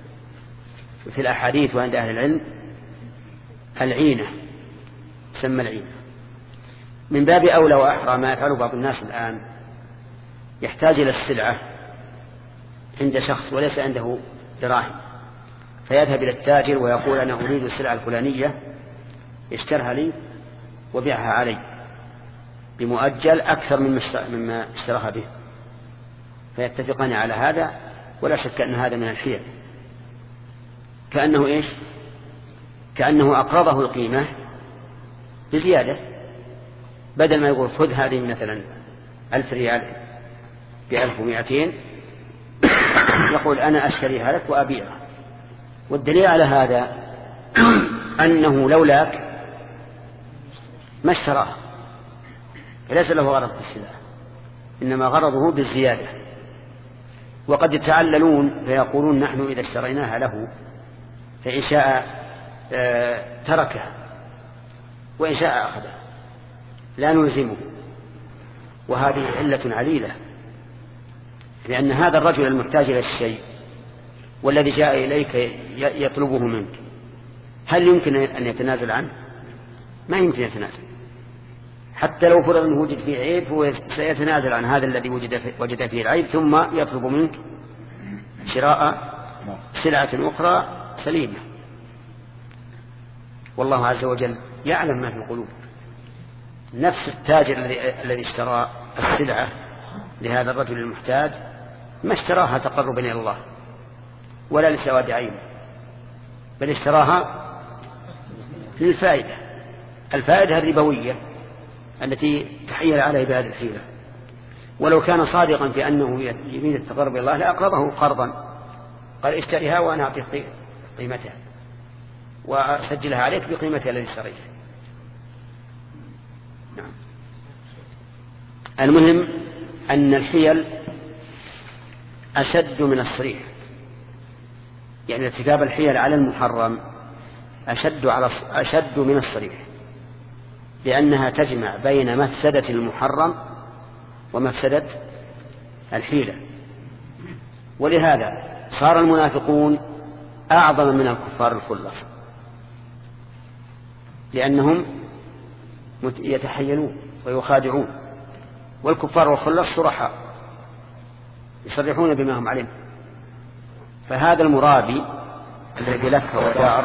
في الأحاديث وعند أهل العلم العينة، تسمى العينة. من باب أولى وأحرى ما يفعله بعض الناس الآن، يحتاج إلى السلعة عند شخص وليس عنده دراهم، فيذهب إلى التاجر ويقول أنا أريد السلعة الفلانية، يشترها لي وبيعها علي بمؤجل أكثر مما اشتراها به، فيتفقان على هذا. ولا شك أن هذا من الحيل، كأنه إيش؟ كأنه أقرضه القيمة بزيادة، بدل ما يقول خذ هذه مثلا ألف ريال بألف ومئتين، يقول أنا أشتريها لك وأبيعها. والدليل على هذا أنه لولاك ما اشتراها، ليس له غرض في السلعة، إنما غرضه بالزيادة. وقد يتعللون فيقولون نحن إذا اشتريناها له فإن شاء تركها وإن شاء أخذها، لا نلزمه. وهذه علة عليلة، لأن هذا الرجل المحتاج إلى الشيء والذي جاء إليك يطلبه منك، هل يمكن أن يتنازل عنه؟ ما يمكن يتنازل، حتى لو فرض أنه وجد فيه عيب هو سيتنازل عن هذا الذي وجد فيه العيب، ثم يطلب منك شراء سلعة أخرى سليمة. والله عز وجل يعلم ما في القلوب. نفس التاجر الذي اشترى السلعة لهذا الرجل المحتاج ما اشتراها تقربا إلى الله ولا لسواد عين، بل اشتراها للفائدة، الفائدة الربوية التي تحيل عليه بهذه الحيلة. ولو كان صادقا في أنه يريد التقرب إلى الله لأقرضه قرضا، قال اشتريها وأنا أعطيك قيمتها وأسجلها عليك بقيمتها التي اشتريت. نعم. المهم أن الحيل أشد من الصريح، يعني ارتكاب الحيل على المحرم أشد, على أشد من الصريح، لأنها تجمع بين مفسدة المحرم ومفسدة الحيلة. ولهذا صار المنافقون أعظم من الكفار الخلص، لأنهم يتحيلون ويخادعون، والكفار والخلص صرحاء يصرحون بما هم عليه. فهذا المرابي الذي لك ودار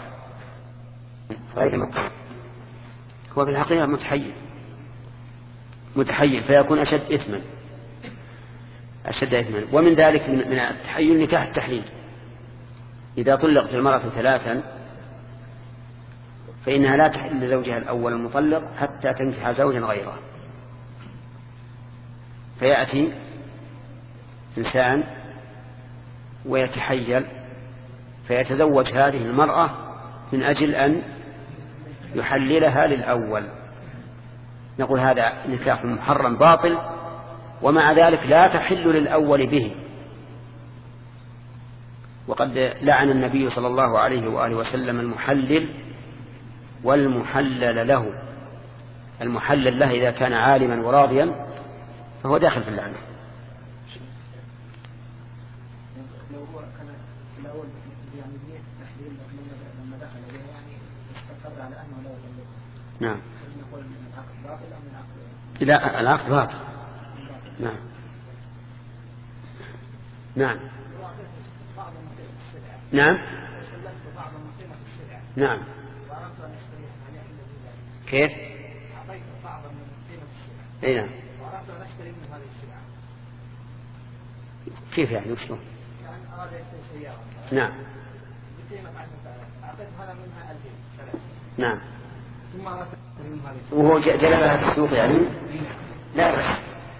هو في الحقيقة متحيل متحيل فيكون أشد إثما أشد إثما. ومن ذلك من التحيل نكاح التحليل. إذا طلقت المرأة ثلاثا فإنها لا تحل لزوجها الأول المطلق حتى تنكح زوجا غيره، فيأتي إنسان ويتحيل فيتزوج هذه المرأة من أجل أن يحللها للأول. نقول هذا نكاح محرم باطل، ومع ذلك لا تحل للأول به. وقد لعن النبي صلى الله عليه وآله وسلم المحلل والمحلل له. المحلل له إذا كان عالما وراضيا فهو داخل في اللعنة. لو هو كان الأول يعني بنية التحليل لما دخل عليه يعني استقر على أنه لا يطلق. نعم. نقول من العقد باطل أو من العقد؟ لا، العقد باطل. نعم. نعم. نعم. نعم. كيف؟ أعطيت بعضا من قيمة السلعة. أي نعم. وأردت أن أشتري من هذه السلعة. كيف يعني وشلون؟ يعني أراد يشتري سيارة. نعم. بقيمة عشرة آلاف. أعطيت هذا منها ألفين ثلاثة. نعم. ثم أردت أشتري من هذه السلعة. وهو جلبها في السوق يعني؟ لا بس.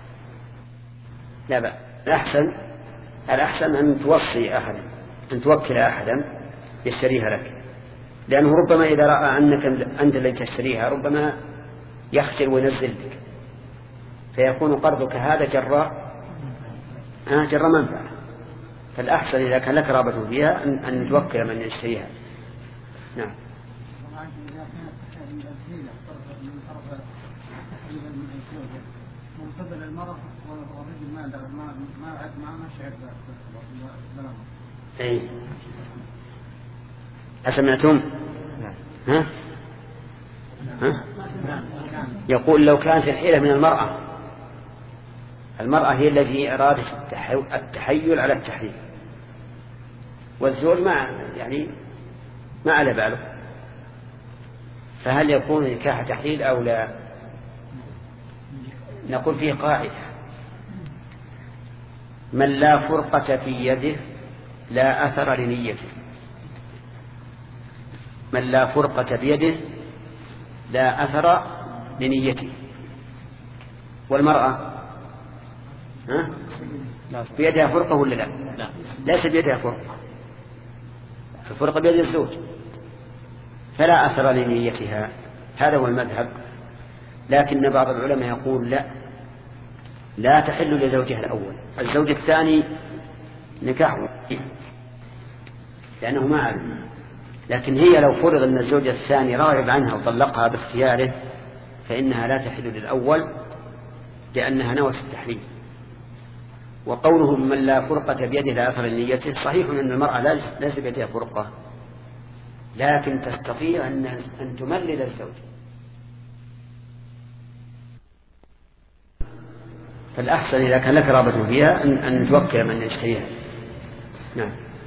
لا بأس. الأحسن الأحسن أن توصي أحدا، أن توكل أحدا يشتريها لك، لأنه ربما إذا رأى أنك أنت الذي تشتريها ربما يخجل وينزل لك، فيكون قرضك هذا جراء آه جراء منفعة. فالأحسن إذا كان لك رابط فيها أن, أن توكل من يشتريها. نعم. منتظر المرأة والرجل ما ما ما ما شعر أي أسمعتم؟ ها؟ ها؟ يقول لو كانت الحيلة من المرأة، المرأة هي التي أرادت التحيل على التحريم، والزوج ما يعني ما على باله، فهل يكون نكاح تحليل أو لا؟ نقول فيه قاعدة: من لا فرقة في يده لا أثر لنيته. من لا فرقة بيده لا أثر لنيته. والمرأة ها؟ بيدها فرقة ولا لا؟ لا، ليس بيدها فرقة، الفرقة بيد الزوج، فلا أثر لنيتها. هذا هو المذهب. لكن بعض العلماء يقول لا، لا تحل لزوجها الأول، الزوج الثاني نكاح لأنه ما علم. لكن هي لو فرض أن الزوج الثاني راغب عنها وطلقها باختياره فإنها لا تحل للأول لأنها نوت التحريم. وقوله من لا فرقة بيده لا أثر لنيته صحيح أن المرأة ليس بيدها فرقة، لكن تستطيع أن تملل الزوج. فالأحسن إذا كان لك رابط فيها أن, أن توكل من يشتريها. نعم.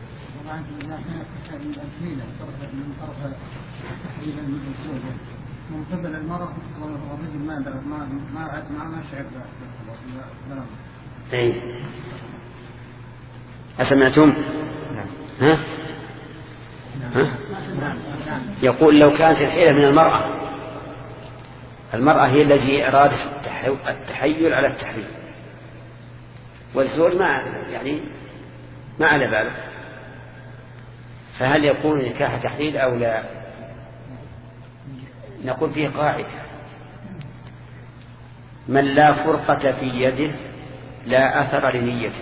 من قبل المرأة والرجل ما ما ما ما شعر بها. أي. أسمعتم؟ ها؟ ها؟ يقول لو كانت الحيلة من المرأة، المرأة هي التي أرادت التحيل على التحريم، والزوج ما يعني ما على باله، فهل يكون نكاح تحليل أو لا؟ نقول فيه قاعدة: من لا فرقة في يده لا أثر لنيته.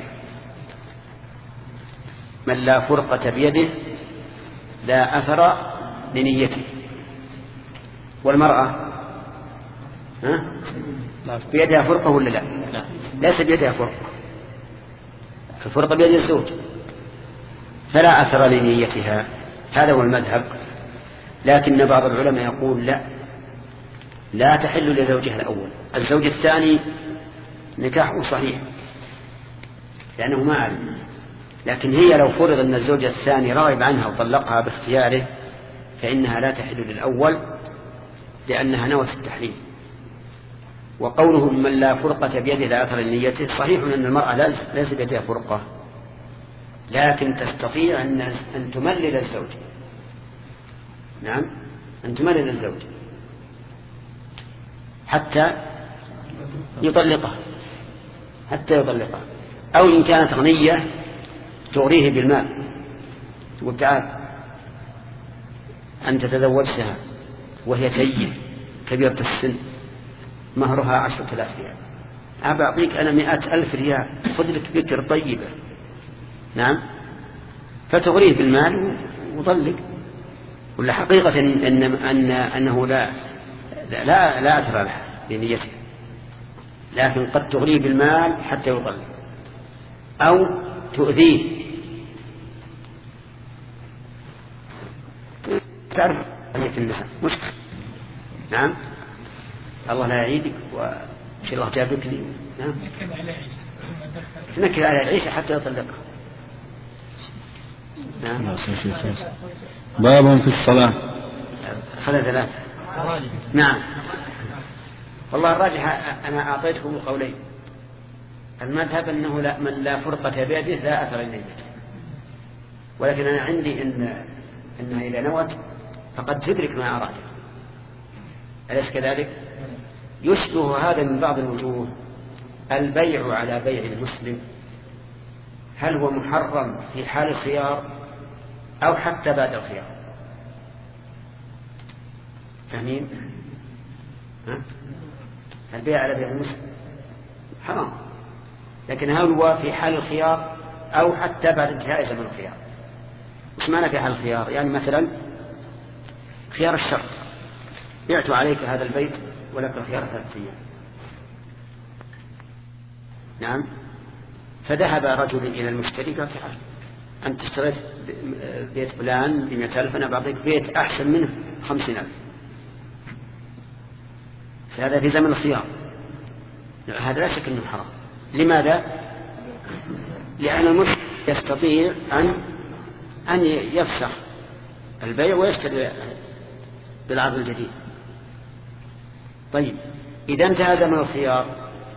من لا فرقة بيده لا أثر لنيته. والمرأة ها؟ بيدها فرقة ولا لا؟ لا، ليس بيدها فرقة، الفرقة بيد الزوج، فلا أثر لنيتها. هذا هو المذهب. لكن بعض العلماء يقول لا، لا تحل لزوجها الأول، الزوج الثاني نكاحه صحيح لأنه ما علم. لكن هي لو فرض أن الزوج الثاني راغب عنها وطلقها باختياره فإنها لا تحل للأول لأنها نوت التحريم. وقوله من لا فرقة بيده لا أثر لنيته صحيح أن المرأة ليس بيدها فرقة، لكن تستطيع أن, أن تملل الزوج. نعم، أن تملل الزوج حتى يطلقها، حتى يطلقها. أو إن كانت غنية تغريه بالمال، تقول تعال أنت تزوجتها وهي سيد كبيرة السن مهرها عشرة آلاف ريال، أبى أعطيك أنا مئة ألف ريال خذ لك بكر طيبة. نعم، فتغريه بالمال وطلق. ولا حقيقة إن أن أنه لا لا لا أثر لها لنيته، لكن قد تغريه بالمال حتى يطلق أو تؤذيه. تعرف نية النساء مشكلة. نعم، الله لا يعيدك وش الله جابك لي. نعم، نكد على العيشة حتى يطلقها. نعم. باب في الصلاة. خلال ثلاثة. نعم، والله الراجح أنا أعطيتكم قولين. المذهب أنه لا، من لا فرقة بيده لا أثر لنيته، ولكن أنا عندي إن أنها إذا نوت فقد تدرك ما أراد. أليس كذلك؟ يشبه هذا من بعض الوجوه البيع على بيع المسلم، هل هو محرم في حال الخيار أو حتى بعد الخيار؟ فاهمين؟ ها؟ البيع على بيع المسلم حرام، لكن هل هو في حال الخيار أو حتى بعد انتهاء زمن الخيار؟ وش معنى في حال الخيار؟ يعني مثلا خيار الشرط، بعت عليك هذا البيت ولك خيار ثلاثة أيام. نعم، فذهب رجل إلى المشتري قال تعال أنت اشتريت بيت فلان بمئة ألف، أنا بعطيك بيت أحسن منه خمسين ألف، فهذا في زمن الخيار، هذا لا شك أنه حرام. لماذا؟ لأن المشتري يستطيع أن أن يفسخ البيع ويشتري بالعرض الجديد. طيب إذا انتهى زمن الخيار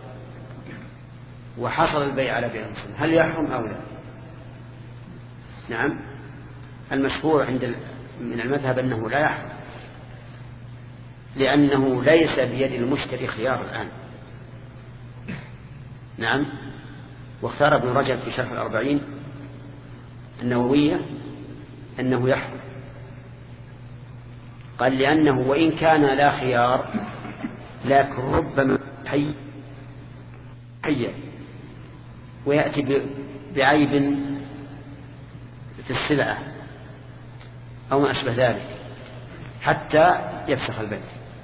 وحصل البيع على بيع المسلم، هل يحرم أو لا؟ نعم، المشهور عند من المذهب أنه لا يحرم، لأنه ليس بيد المشتري خيار الآن. نعم. واختار ابن رجب في شرح الأربعين النووية أنه يحرم، قال لأنه وإن كان لا خيار لكن ربما حي حي ويأتي بعيب في السلعة أو ما أشبه ذلك حتى يفسخ البيع.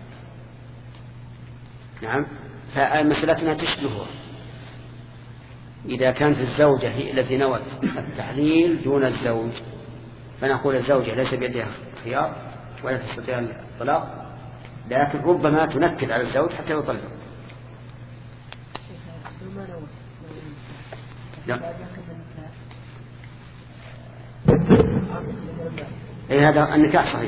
نعم. فمسألتنا تشبهها، إذا كانت الزوجة هي التي نوت التحليل دون الزوج فنقول الزوجة ليس بيدها خيار ولا تستطيع الطلاق، لكن ربما تنكد على الزوج حتى يطلق. لا. أي هذا النكاح صحيح،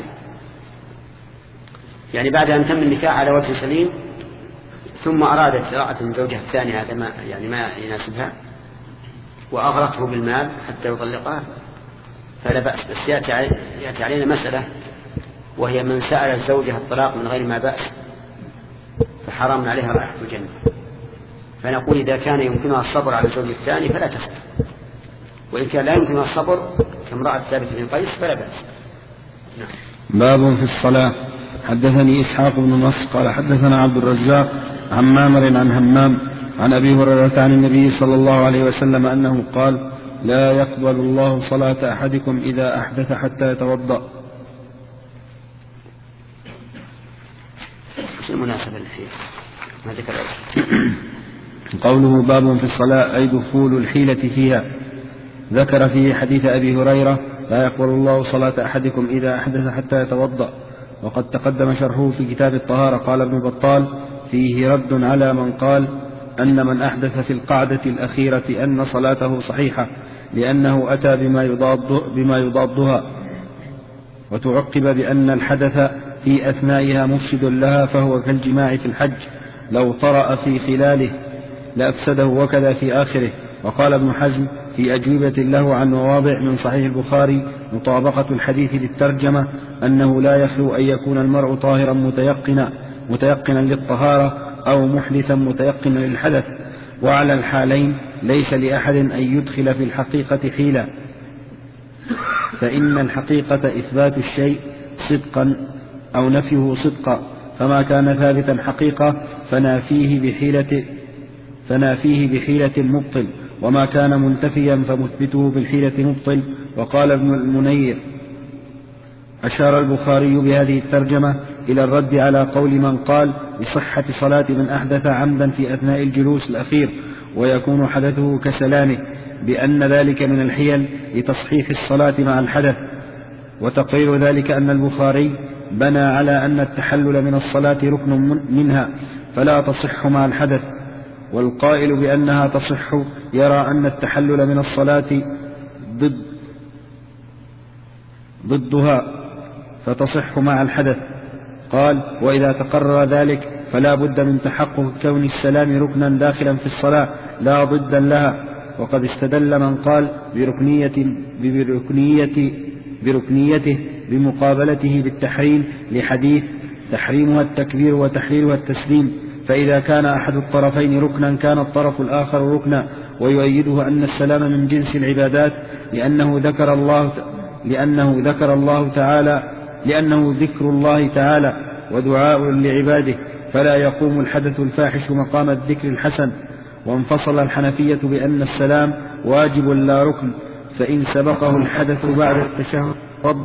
يعني بعد أن تم النكاح على وجه سليم ثم أرادت قراءة من زوجها الثاني هذا ما يعني ما يناسبها وأغرقه بالمال حتى يطلقها فلا بأس. بس يأتي علينا مسألة وهي من سأل الزوجة الطلاق من غير ما بأس فحرام عليها رائحة الجنة. فنقول إذا كان يمكنها الصبر على الزوج الثاني فلا تسأل، وإن كان لا يمكنها الصبر كامرأة ثابت بن قيس فلا بأس. نعم. باب في الصلاة. حدثني إسحاق بن نصر قال حدثنا عبد الرزاق عن مامر عن همام عن أبي هريرة عن النبي صلى الله عليه وسلم أنه قال لا يقبل الله صلاة أحدكم إذا أحدث حتى يتوضأ. شو المناسبة اللي فيه؟ ما ذكر. قوله باب في الصلاة أي دخول الحيلة فيها. ذكر فيه حديث أبي هريرة لا يقبل الله صلاة أحدكم إذا أحدث حتى يتوضأ، وقد تقدم شرحه في كتاب الطهارة. قال ابن بطال فيه رد على من قال أن من أحدث في القعدة الأخيرة أن صلاته صحيحة لأنه أتى بما, يضاد بما يضادها، وتعقب بأن الحدث في أثنائها مفسد لها فهو كالجماع في الحج لو طرأ في خلاله لأفسده وكذا في آخره. وقال ابن حزم في أجوبة له عن مواضع من صحيح البخاري مطابقة الحديث للترجمة أنه لا يخلو أن يكون المرء طاهرا متيقنا متيقنا للطهارة أو محدثا متيقنا للحدث، وعلى الحالين ليس لأحد أن يدخل في الحقيقة حيلة، فإن الحقيقة إثبات الشيء صدقا أو نفيه صدقا، فما كان ثابتا حقيقة فنافيه بحيلة فنافيه بحيلة مبطل، وما كان منتفيا فمثبته بالحيلة مبطل. وقال ابن المنير أشار البخاري بهذه الترجمة إلى الرد على قول من قال بصحة صلاة من أحدث عمدا في أثناء الجلوس الأخير ويكون حدثه كسلامه، بأن ذلك من الحيل لتصحيح الصلاة مع الحدث. وتقرير ذلك أن البخاري بنى على أن التحلل من الصلاة ركن منها فلا تصح مع الحدث، والقائل بأنها تصح يرى أن التحلل من الصلاة ضد ضدها فتصح مع الحدث. قال وإذا تقرر ذلك فلا بد من تحقق كون السلام ركنا داخلا في الصلاة لا ضدا لها. وقد استدل من قال بركنية بركنية بركنيته بمقابلته بالتحريم لحديث تحريمها التكبير وتحليلها التسليم، فإذا كان أحد الطرفين ركنا كان الطرف الآخر ركنا. ويؤيده أن السلام من جنس العبادات لأنه ذكر الله لأنه ذكر الله تعالى لأنه ذكر الله تعالى ودعاء لعباده، فلا يقوم الحدث الفاحش مقام الذكر الحسن. وانفصل الحنفية بأن السلام واجب لا ركن، فإن سبقه الحدث بعد التشهد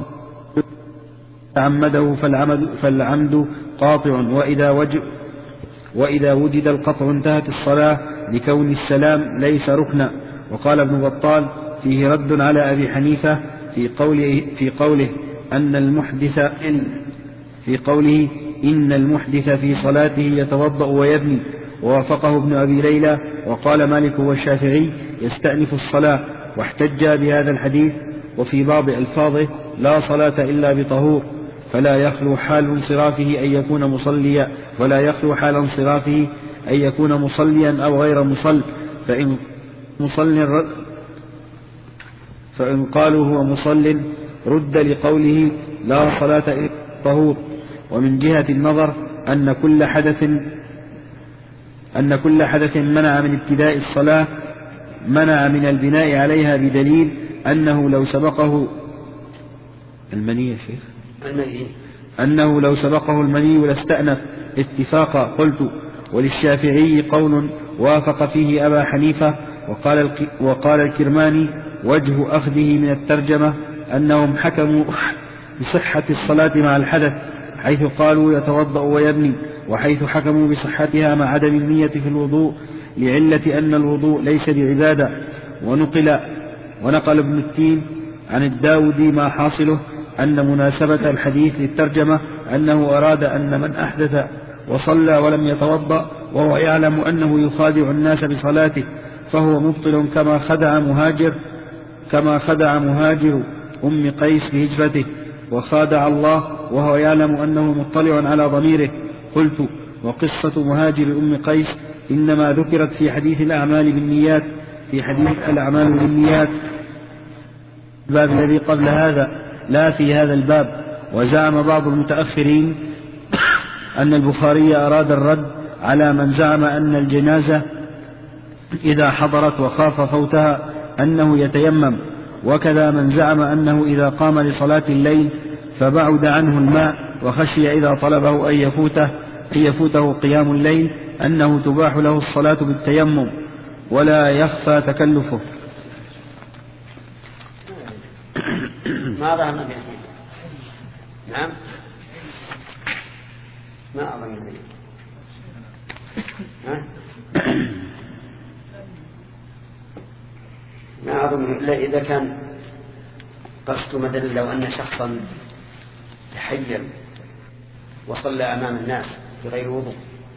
تعمده فالعمد, فالعمد قاطع، وإذا, وجب وإذا وجد القطع انتهت الصلاة لكون السلام ليس ركنا. وقال ابن بطال فيه رد على أبي حنيفة في قوله, في قوله أن المحدث إن في قوله إن المحدث في صلاته يتوضأ ويبني، ووافقه ابن أبي ليلى. وقال مالك والشافعي يستأنف الصلاة، واحتج بهذا الحديث. وفي بعض ألفاظه لا صلاة إلا بطهور، فلا يخلو حال انصرافه أن يكون مصليا ولا يخلو حال انصرافه أن يكون مصليا أو غير مصل، فإن مصل فإن قالوا هو مصل رد لقوله لا صلاة إلا بطهور. ومن جهة النظر أن كل حدث أن كل حدث منع من ابتداء الصلاة منع من البناء عليها، بدليل أنه لو سبقه المني يا شيخ المني أنه لو سبقه المني لاستأنف اتفاقا. قلت وللشافعي قول وافق فيه أبا حنيفة. وقال, وقال الكرماني وجه أخذه من الترجمة أنهم حكموا بصحة الصلاة مع الحدث، حيث قالوا يتوضأ ويبني، وحيث حكموا بصحتها مع عدم النية في الوضوء لعلة أن الوضوء ليس بعبادة. ونقل ونقل ابن التين عن الداودي ما حاصله أن مناسبة الحديث للترجمة أنه أراد أن من أحدث وصلى ولم يتوضأ وهو يعلم أنه يخادع الناس بصلاته فهو مبطل، كما خدع مهاجر كما خدع مهاجر أم قيس بهجرته وخادع الله وهو يعلم أنه مطلع على ضميره. قلت وقصة مهاجر أم قيس إنما ذكرت في حديث الأعمال بالنيات في حديث الأعمال بالنيات الباب الذي قبل هذا، لا في هذا الباب. وزعم بعض المتأخرين أن البخاري أراد الرد على من زعم أن الجنازة إذا حضرت وخاف فوتها أنه يتيمم، وكذا من زعم أنه إذا قام لصلاة الليل فبعد عنه الماء وخشي إذا طلبه أن يفوته, أن يفوته قيام الليل أنه تباح له الصلاة بالتيمم ولا يخفى تكلفه. ما ظهرنا به. نعم ما أظن به. ها؟ ما أظن إلا إذا كان قصد مثلا لو أن شخصا تحيل وصلى أمام الناس بغير وضوء،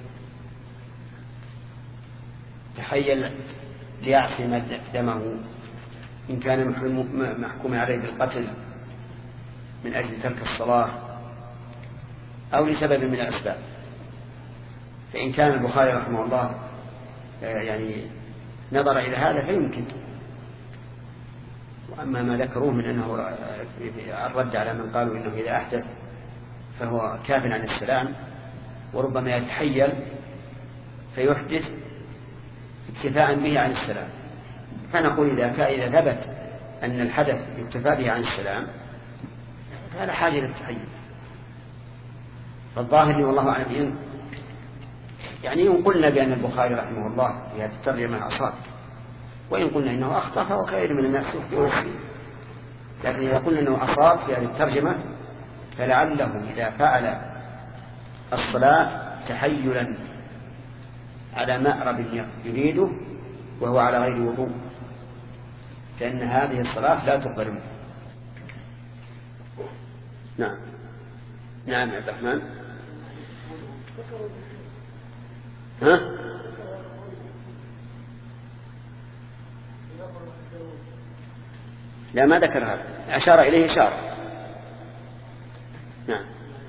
تحيل ليعصم دمه إن كان محكوم عليه بالقتل من أجل ترك الصلاة أو لسبب من الأسباب، فإن كان البخاري رحمه الله يعني نظر إلى هذا فيمكن. وأما ما ذكروه من أنه الرد على من قالوا إنه إذا أحدث فهو كاف عن السلام وربما يتحيل فيحدث اكتفاء به عن السلام، فنقول إذا إذا ثبت أن الحدث يكتفى به عن السلام فلا حاجة للتحيل. فالظاهر والله أعلم يعني إن قلنا بأن البخاري رحمه الله في هذه الترجمة أصاب، وإن قلنا إنه أخطأ فهو كثير من الناس يخطئ، لكن إذا قلنا إنه أصاب في هذه الترجمة فلعله إذا فعل الصلاة تحيلا على مأرب يريده وهو على غير وضوء، لأن هذه الصلاة لا تقبل منه. نعم نعم يا عبد الرحمن. ها؟ لا ما ذكر هذا، أشار إليه إشارة. نعم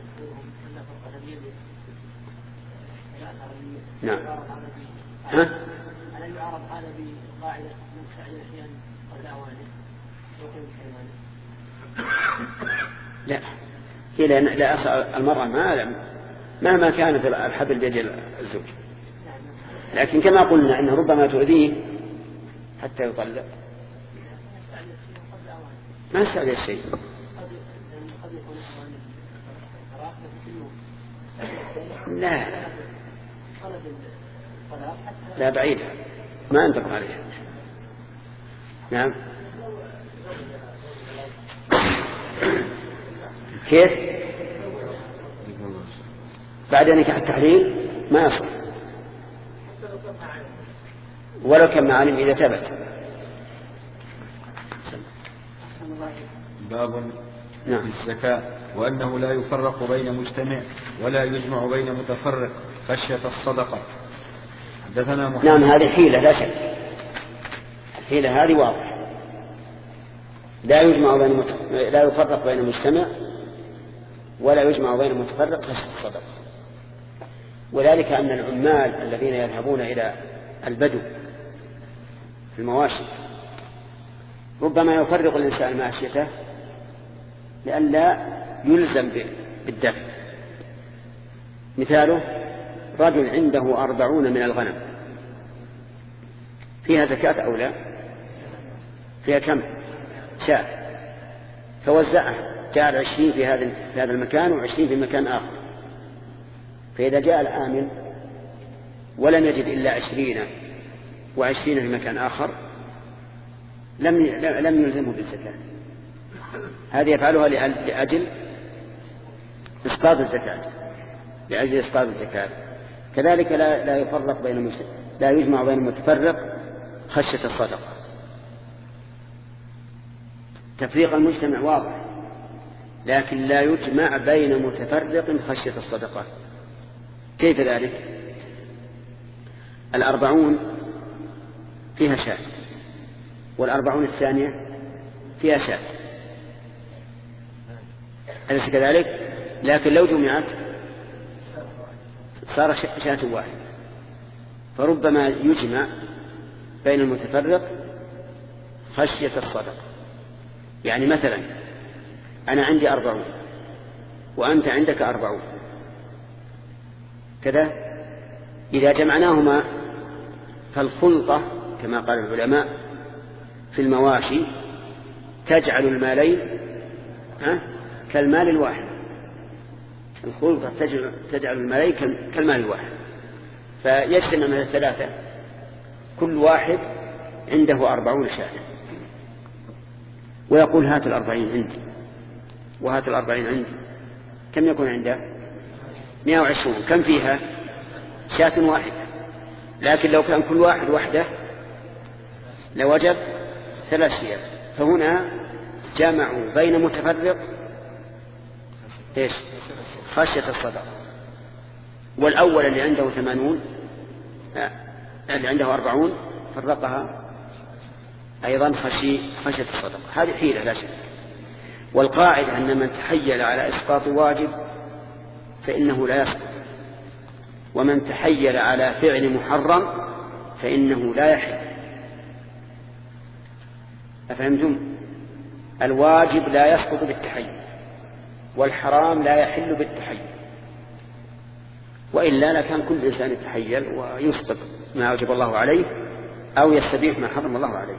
نعم. ها؟ ألا يعرض هذا بقاعدة من فعل الأحيان قبل أوانه يقول كلمانه؟ لا إلى لا أسأل المرأة ما مهما كانت الحبل بيد الزوج، لكن كما قلنا إنه ربما تؤذيه حتى يطلق ما يسأل الشيء. لا لا بعيدة ما أنتبه عليها. نعم كيف بعد أن يكون التحليل ما يصح ولو كان معلم إذا ثبت. باب نعم. في الزكاة وأنه لا يفرق بين مجتمع ولا يجمع بين متفرق خشية الصدقة. حدثنا محمد. نعم هذه حيلة لا شك، الحيلة هذه واضحة، لا يجمع بين مت... لا يفرق بين مجتمع ولا يجمع بين متفرق خشية الصدقة. وذلك أن العمال الذين يذهبون إلى البدو في المواشي ربما يفرق الإنسان ماشيته لئلا يلزم بالدفع. مثاله رجل عنده أربعون من الغنم، فيها زكاة أو لا؟ فيها كم؟ شاة، فوزعها، جعل عشرين في هذا المكان وعشرين في مكان آخر. فإذا جاء العامل ولم يجد إلا عشرين وعشرين في مكان آخر لم لم يلزمه بالزكاة. هذه يفعلها لأجل إسقاط الزكاة، لأجل إسقاط الزكاة. كذلك لا لا يفرق بين لا يجمع بين المتفرق خشية الصدقة. تفريق المجتمع واضح، لكن لا يجمع بين متفرق خشية الصدقة. كيف ذلك؟ الأربعون فيها شاة والأربعون الثانية فيها شاة، أليس كذلك؟ لكن لو جمعت صار شاة واحدة، فربما يجمع بين المتفرق خشية الصدقة. يعني مثلا أنا عندي أربعون وأنت عندك أربعون كذا، إذا جمعناهما فالخلطة كما قال العلماء في المواشي تجعل المالين كالمال الواحد. الخلطة تجعل المالين كالمال الواحد، فيجتمع من الثلاثة كل واحد عنده أربعون شاة، ويقول هات الأربعين عندي وهات الأربعين عندي، كم يكون عنده؟ مئة وعشرون. كم فيها؟ شاة واحدة. لكن لو كان كل واحد وحده لوجب ثلاث شيات. فهنا جمعوا بين متفرق إيش؟ خشية الصدقة. والأول اللي عنده ثمانون اللي عنده أربعون فرقها أيضا خشي خشية الصدقة. هذه حيلة لا شك. والقاعدة أن من تحيل على إسقاط واجب فإنه لا يسقط، ومن تحيل على فعل محرم فإنه لا يحل. أفهمتم؟ الواجب لا يسقط بالتحيل، والحرام لا يحل بالتحيل، وإلا لكان كل إنسان يتحيل ويسقط ما أوجب الله عليه أو يستبيح ما حرم الله عليه.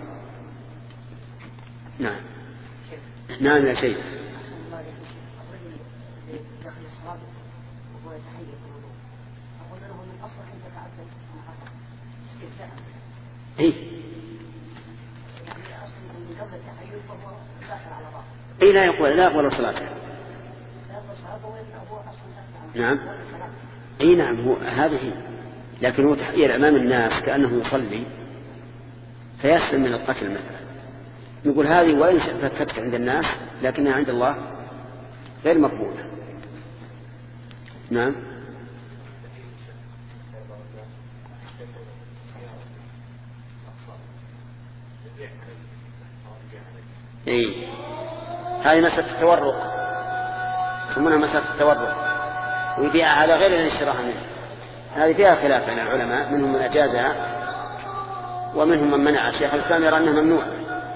نعم نعم يا شيخ. إيه إيه لا يقول لا يقول صلاته. نعم إيه نعم هو هذه، لكن هو تحيل أمام الناس كأنه يصلي فيسلم من القتل مثلا. نقول هذه وإن فكتك عند الناس لكنها عند الله غير مقبولة. نعم إيه هذه مسألة التورق، يسمونها مسألة التورق، ويبيعها على غير الذي اشتراها منه. هذه فيها خلاف بين العلماء، منهم من أجازها ومنهم من منع. الشيخ الإسلام يرى أنها ممنوعة،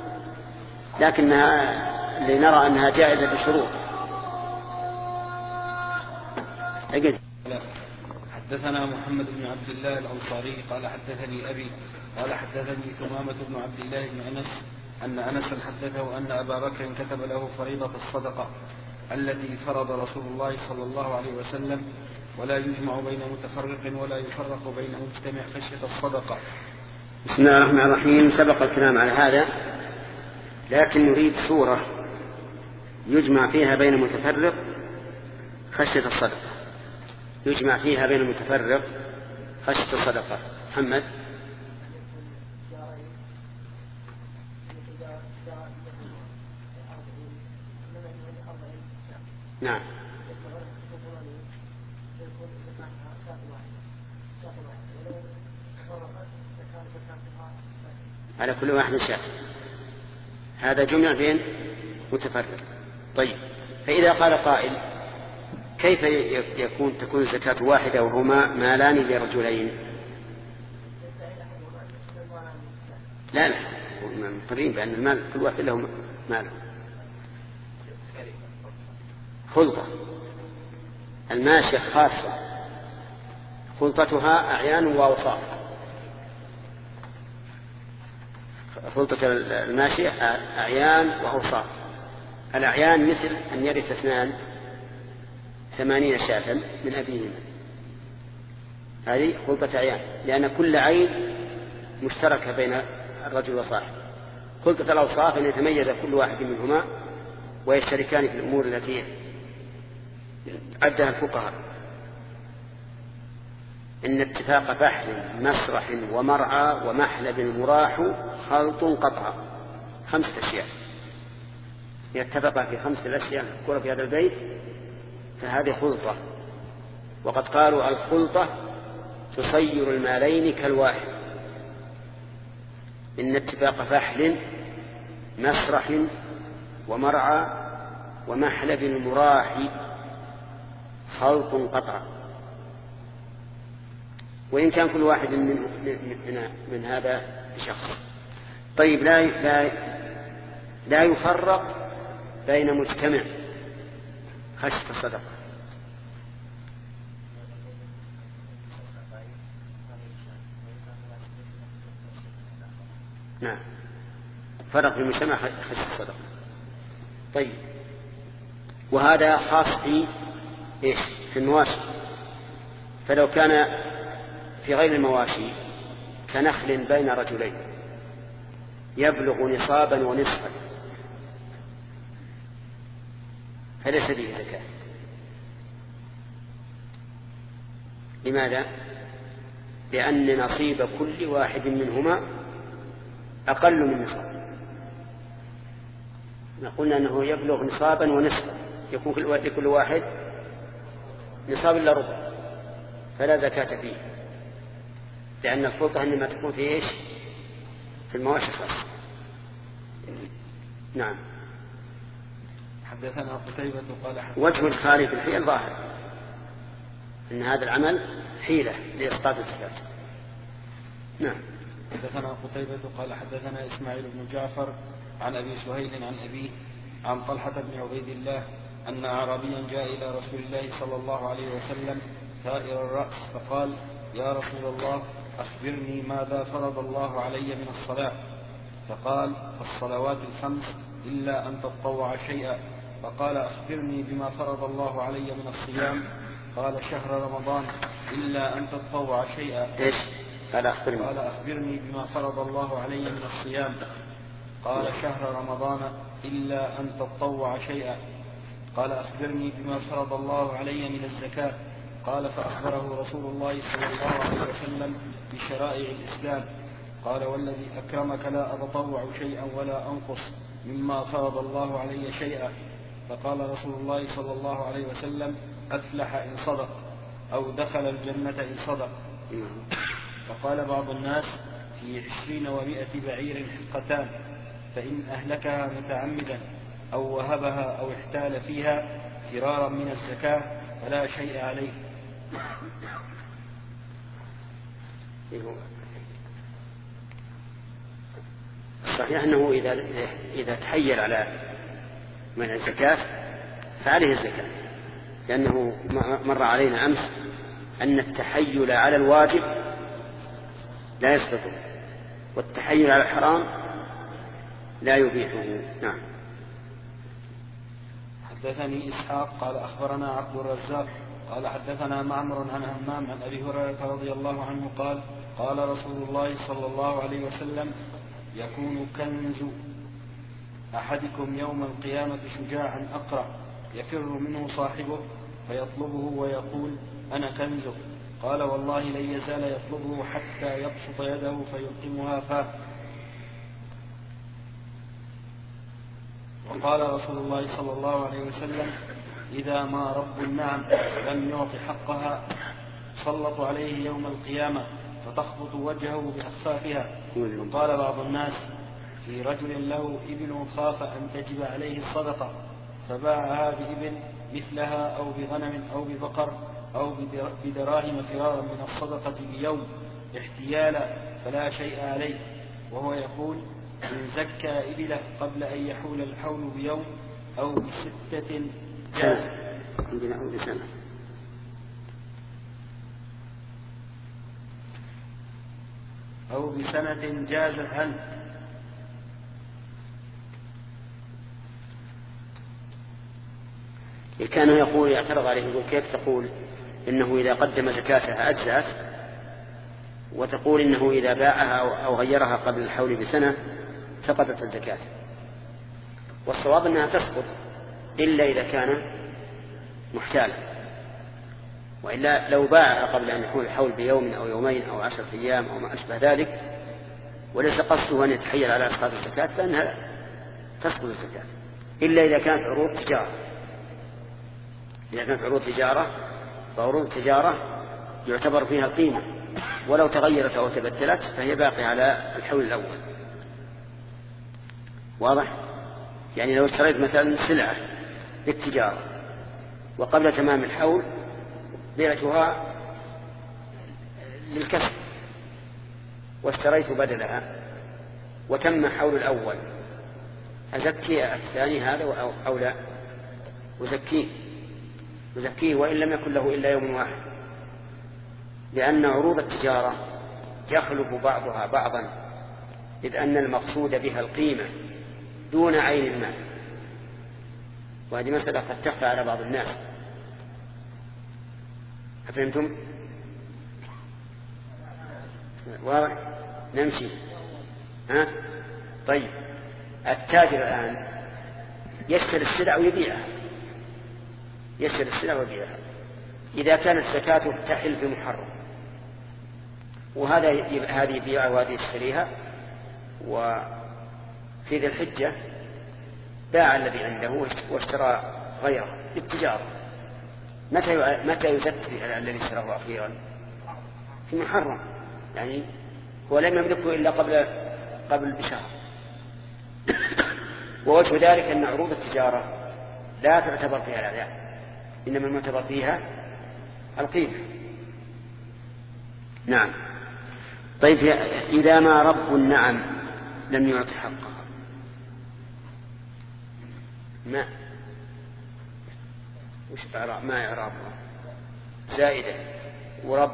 لكنها لنرى أنها جائزة بشروط. أجد. حدثنا محمد بن عبد الله الأنصاري قال حدثني أبي قال حدثني ثمامة بن عبد الله بن أنس أن أنسا حدثه أن أبا بكر كتب له فريضة الصدقة التي فرض رسول الله صلى الله عليه وسلم، ولا يجمع بين متفرق ولا يفرق بين مجتمع خشية الصدقة. بسم الله الرحمن الرحيم. سبق الكلام على هذا، لكن نريد سورة يجمع فيها بين متفرق خشية الصدقة، يجمع فيها بين متفرق خشية الصدقة. محمد. نعم. على كل واحد شاة. هذا جمع بين متفرق. طيب، فإذا قال قائل كيف يكون تكون الزكاة واحدة وهما مالان لرجلين؟ لا لا، مقرين بأن المال كل واحد له ماله. خلطة الماشية خاصة، خلطتها أعيان وأوصاف. خلطة الماشية أعيان وأوصاف. الأعيان مثل أن يرث اثنان ثمانين شاة من أبيهما، هذه خلطة أعيان، لأن كل عين مشتركة بين الرجل وصاحبه. خلطة الأوصاف أن يتميز كل واحد منهما ويشتركان في الأمور التي عدها الفقهاء. إن اتفاق فحل مسرح ومرعى ومحلب مراح خلط قطع، خمسة أشياء يتفق في خمسة الأشياء المذكورة في هذا البيت، فهذه خلطة. وقد قالوا الخلطة تصير المالين كالواحد. إن اتفاق فحل مسرح ومرعى ومحلب مراح خلط قطع. وإن كان كل واحد من, من, من هذا شخص. طيب، لا, لا, لا يفرق بين مجتمع خشية الصدقة. نعم، فرق في المجتمع خشية الصدقة. طيب، وهذا خاص في إيش؟ في المواشي. فلو كان في غير المواشي كنخل بين رجلين يبلغ نصابا ونصفا فليس فيه زكاة. لماذا؟ لأن نصيب كل واحد منهما أقل من نصاب. قلنا أنه يبلغ نصابا ونصفا، يكون لكل واحد نصاب إلا ربع، فلا زكاة فيه، لأن الخلطة إنما تكون في إيش؟ في المواشي خاصة. نعم. حدثنا قتيبة قال حدثنا وجه الخالي في الحيل ظاهر إن هذا العمل حيلة لإسقاط الزكاة. نعم. حدثنا قتيبة قال حدثنا إسماعيل بن جعفر عن أبي سهيل عن أبيه عن طلحة بن عبيد الله أن أعرابيا جاء إلى رسول الله صلى الله عليه وسلم ثائر الرأس فقال: يا رسول الله، أخبرني ماذا فرض الله علي من الصلاة؟ فقال: الصلوات الخمس إلا أن تطوع شيئا. فقال: أخبرني بما فرض الله علي من الصيام. قال: شهر رمضان إلا أن تطوع شيئا. إيش؟ قال أخبرني. قال: أخبرني بما فرض الله علي من الصيام. قال: شهر رمضان إلا أن تطوع شيئا. قال: أخبرني بما فرض الله علي من الزكاة. قال: فأخبره رسول الله صلى الله عليه وسلم بشرائع الإسلام. قال: والذي أكرمك لا أتطوع شيئا ولا أنقص مما فرض الله علي شيئا. فقال رسول الله صلى الله عليه وسلم: أفلح إن صدق، أو دخل الجنة إن صدق. فقال بعض الناس: في عشرين ومائة بعير حقتان، فإن أهلكها متعمدا أو وهبها أو احتال فيها فرارا من الزكاة فلا شيء عليه. صحيح أنه إذا, إذا تحيل على من الزكاة فعليه الزكاة، لأنه مر علينا أمس أن التحيل على الواجب لا يسقط، والتحيل على الحرام لا يبيحه. نعم. حدثني إسحاق قال أخبرنا عبد الرزاق قال حدثنا معمر عن همام عن أبي هريرة رضي الله عنه قال: قال رسول الله صلى الله عليه وسلم: يكون كنز أحدكم يوم القيامة شجاعا أقرع يفر منه صاحبه فيطلبه ويقول: أنا كنزك. قال: والله لن يزال يطلبه حتى يبسط يده فيلقمها فاه. وقال رسول الله صلى الله عليه وسلم: إذا ما رب النعم لم يعط حقها سلط عليه يوم القيامة فتخبط وجهه بأخفافها. وقال بعض الناس في رجل له إبل خاف أن تجب عليه الصدقة فباعها بإبل مثلها أو بغنم أو ببقر أو بدراهم فرارا من الصدقة بيوم احتيالا فلا شيء عليه، وهو يقول إن زكى إبله قبل أن يحول الحول بيوم أو بستة جاز أو بسنة أو بسنة جازت عنه. كان يقول يعترض عليه يقول كيف تقول إنه إذا قدم زكاتها أجزأت وتقول إنه إذا باعها أو غيرها قبل الحول بسنة سقطت الزكاة؟ والصواب أنها تسقط إلا إذا كان محتالا، وإلا لو باعها قبل أن يحول الحول بيوم أو يومين أو عشرة أيام أو ما أشبه ذلك وليس قصده أن يتحيل على إسقاط الزكاة فإنها تسقط الزكاة، إلا إذا كانت عروض تجارة. إذا كانت عروض تجارة فعروض التجارة يعتبر فيها قيمة، ولو تغيرت أو تبدلت فهي باقية على الحول الأول. واضح؟ يعني لو اشتريت مثلا سلعة للتجارة وقبل تمام الحول بعتها للكسب واشتريت بدلها وتم حول الأول، أزكي الثاني هذا أو لا؟ أزكيه أزكيه وإن لم يكن له إلا يوم واحد، لأن عروض التجارة يخلف بعضها بعضا، إذ أن المقصود بها القيمة دون عين المال، وهذه مسألة قد تخفى على بعض الناس. أفهمتم؟ واضح؟ نمشي. ها؟ طيب التاجر الآن يشتري السلع ويبيعها يشتري السلع ويبيعها إذا كانت زكاته تحل في محرم، وهذا هذه يبيعها وهذه يشتريها، وفي ذي الحجة باع الذي عنده واشترى غيره للتجارة، متى متى يزكي الذي اشتراه أخيرا؟ في محرم، يعني هو لم يملكه إلا قبل قبل بشهر. ووجه ذلك أن عروض التجارة لا تعتبر فيها الأعيان، إنما المعتبر فيها القيمة. نعم. طيب إذا ما رب النعم لم يعط حقها، ما وش إعراب ما إعرابها؟ زائدة ورب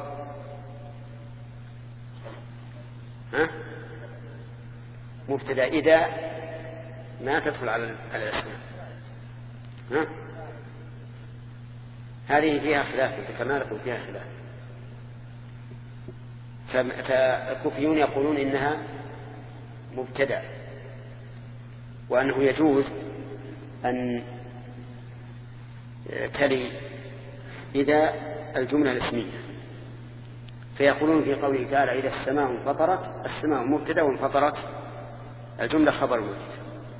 ها مبتدأ إذا ما تدخل على الأسماء. ها هذه فيها خلاف، ذكرنا لكم فيها خلاف. فالكوفيون يقولون إنها مبتدأ، وأنه يجوز أن تلي إذا الجملة الاسمية، فيقولون في قوله تعالى إذا السماء انفطرت، السماء مبتدأ وانفطرت الجملة خبر مبتدأ.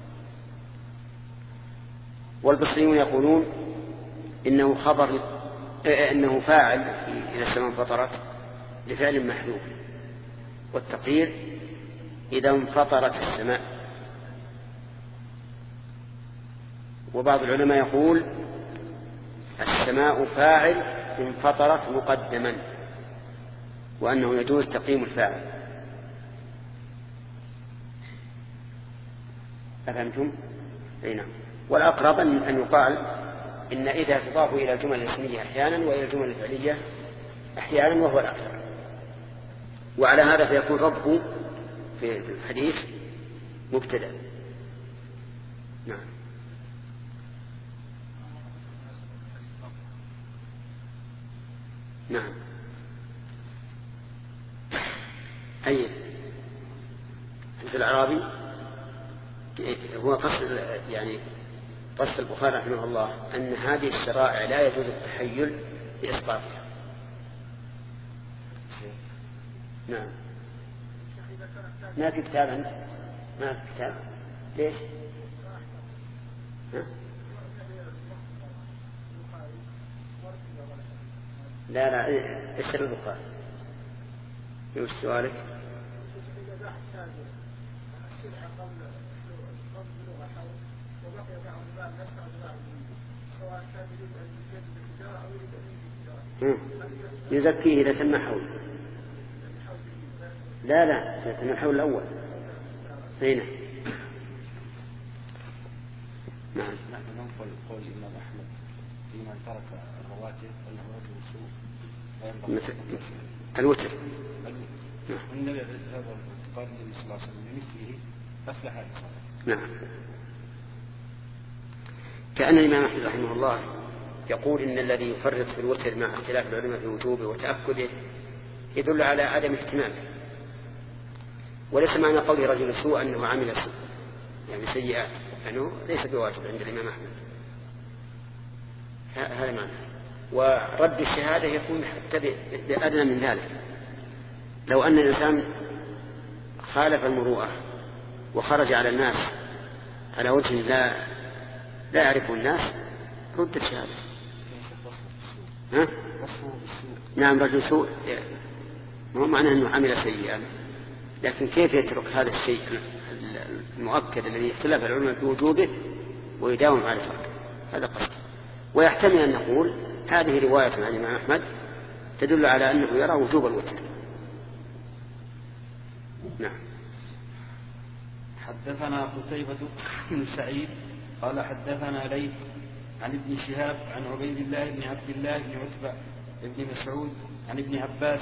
والبصريون يقولون إنه خبر إنه فاعل إذا السماء انفطرت لفعل محذوف، والتقدير إذا انفطرت السماء. وبعض العلماء يقول السماء فاعل انفطرت مقدما، وأنه يجوز تقييم الفاعل. أفهمتم؟ أي نعم. والأقرب أن يقال إن إذا تضاف إلى الجمل الاسمية أحيانا وإلى الجمل الفعلية أحيانا، وهو الأكثر. وعلى هذا فيكون رب في الحديث مبتدأ. نعم. نعم. أي عند الأعرابي هو فصل، يعني فصل البخاري رحمه الله أن هذه الشرائع لا يجوز التحيل بإسقاطها. نعم. ما في كتاب أنت؟ ما في كتاب؟ ليش؟ ها؟ لا لا ايش البقاء؟ ايش سؤالك؟ يزكيه إذا تم حول. لا لا إذا تم الحول الأول. هنا نعم. نحن ننقل قول الإمام أحمد فيما ترك الرواتب أنه رجل سوء الوتر. النبي هذا قال النبي صلى الله عليه وسلم بمثله أفلح هذه الصلاة. نعم. كأن الإمام أحمد رحمه الله يقول إن الذي يفرط في الوتر مع اختلاف العلماء في وجوبه وتأكده يدل على عدم اهتمامه، وليس معنى قول رجل سوء أنه عمل سوء يعني سيئات، أنه ليس بواجب عند الإمام أحمد. هذا معنى. ورد الشهادة يكون حتى بأدنى من ذلك. لو أن الإنسان خالف المروءة وخرج على الناس على وجه لا لا يعرفه الناس رد الشهادة. ها؟ نعم رجل سوء مو معناه أنه عمل سيئا، لكن كيف يترك هذا الشيء المؤكد الذي اختلف العلماء في وجوبه ويداوم على تركه، هذا قصد. ويحتمل أن نقول هذه رواية عن الإمام أحمد تدل على أنه يرى وجوب الوتر. نعم. حدثنا قتيبة بن سعيد قال حدثنا ليث عن ابن شهاب عن عبيد الله بن عبد الله بن عتبة بن مسعود عن ابن عباس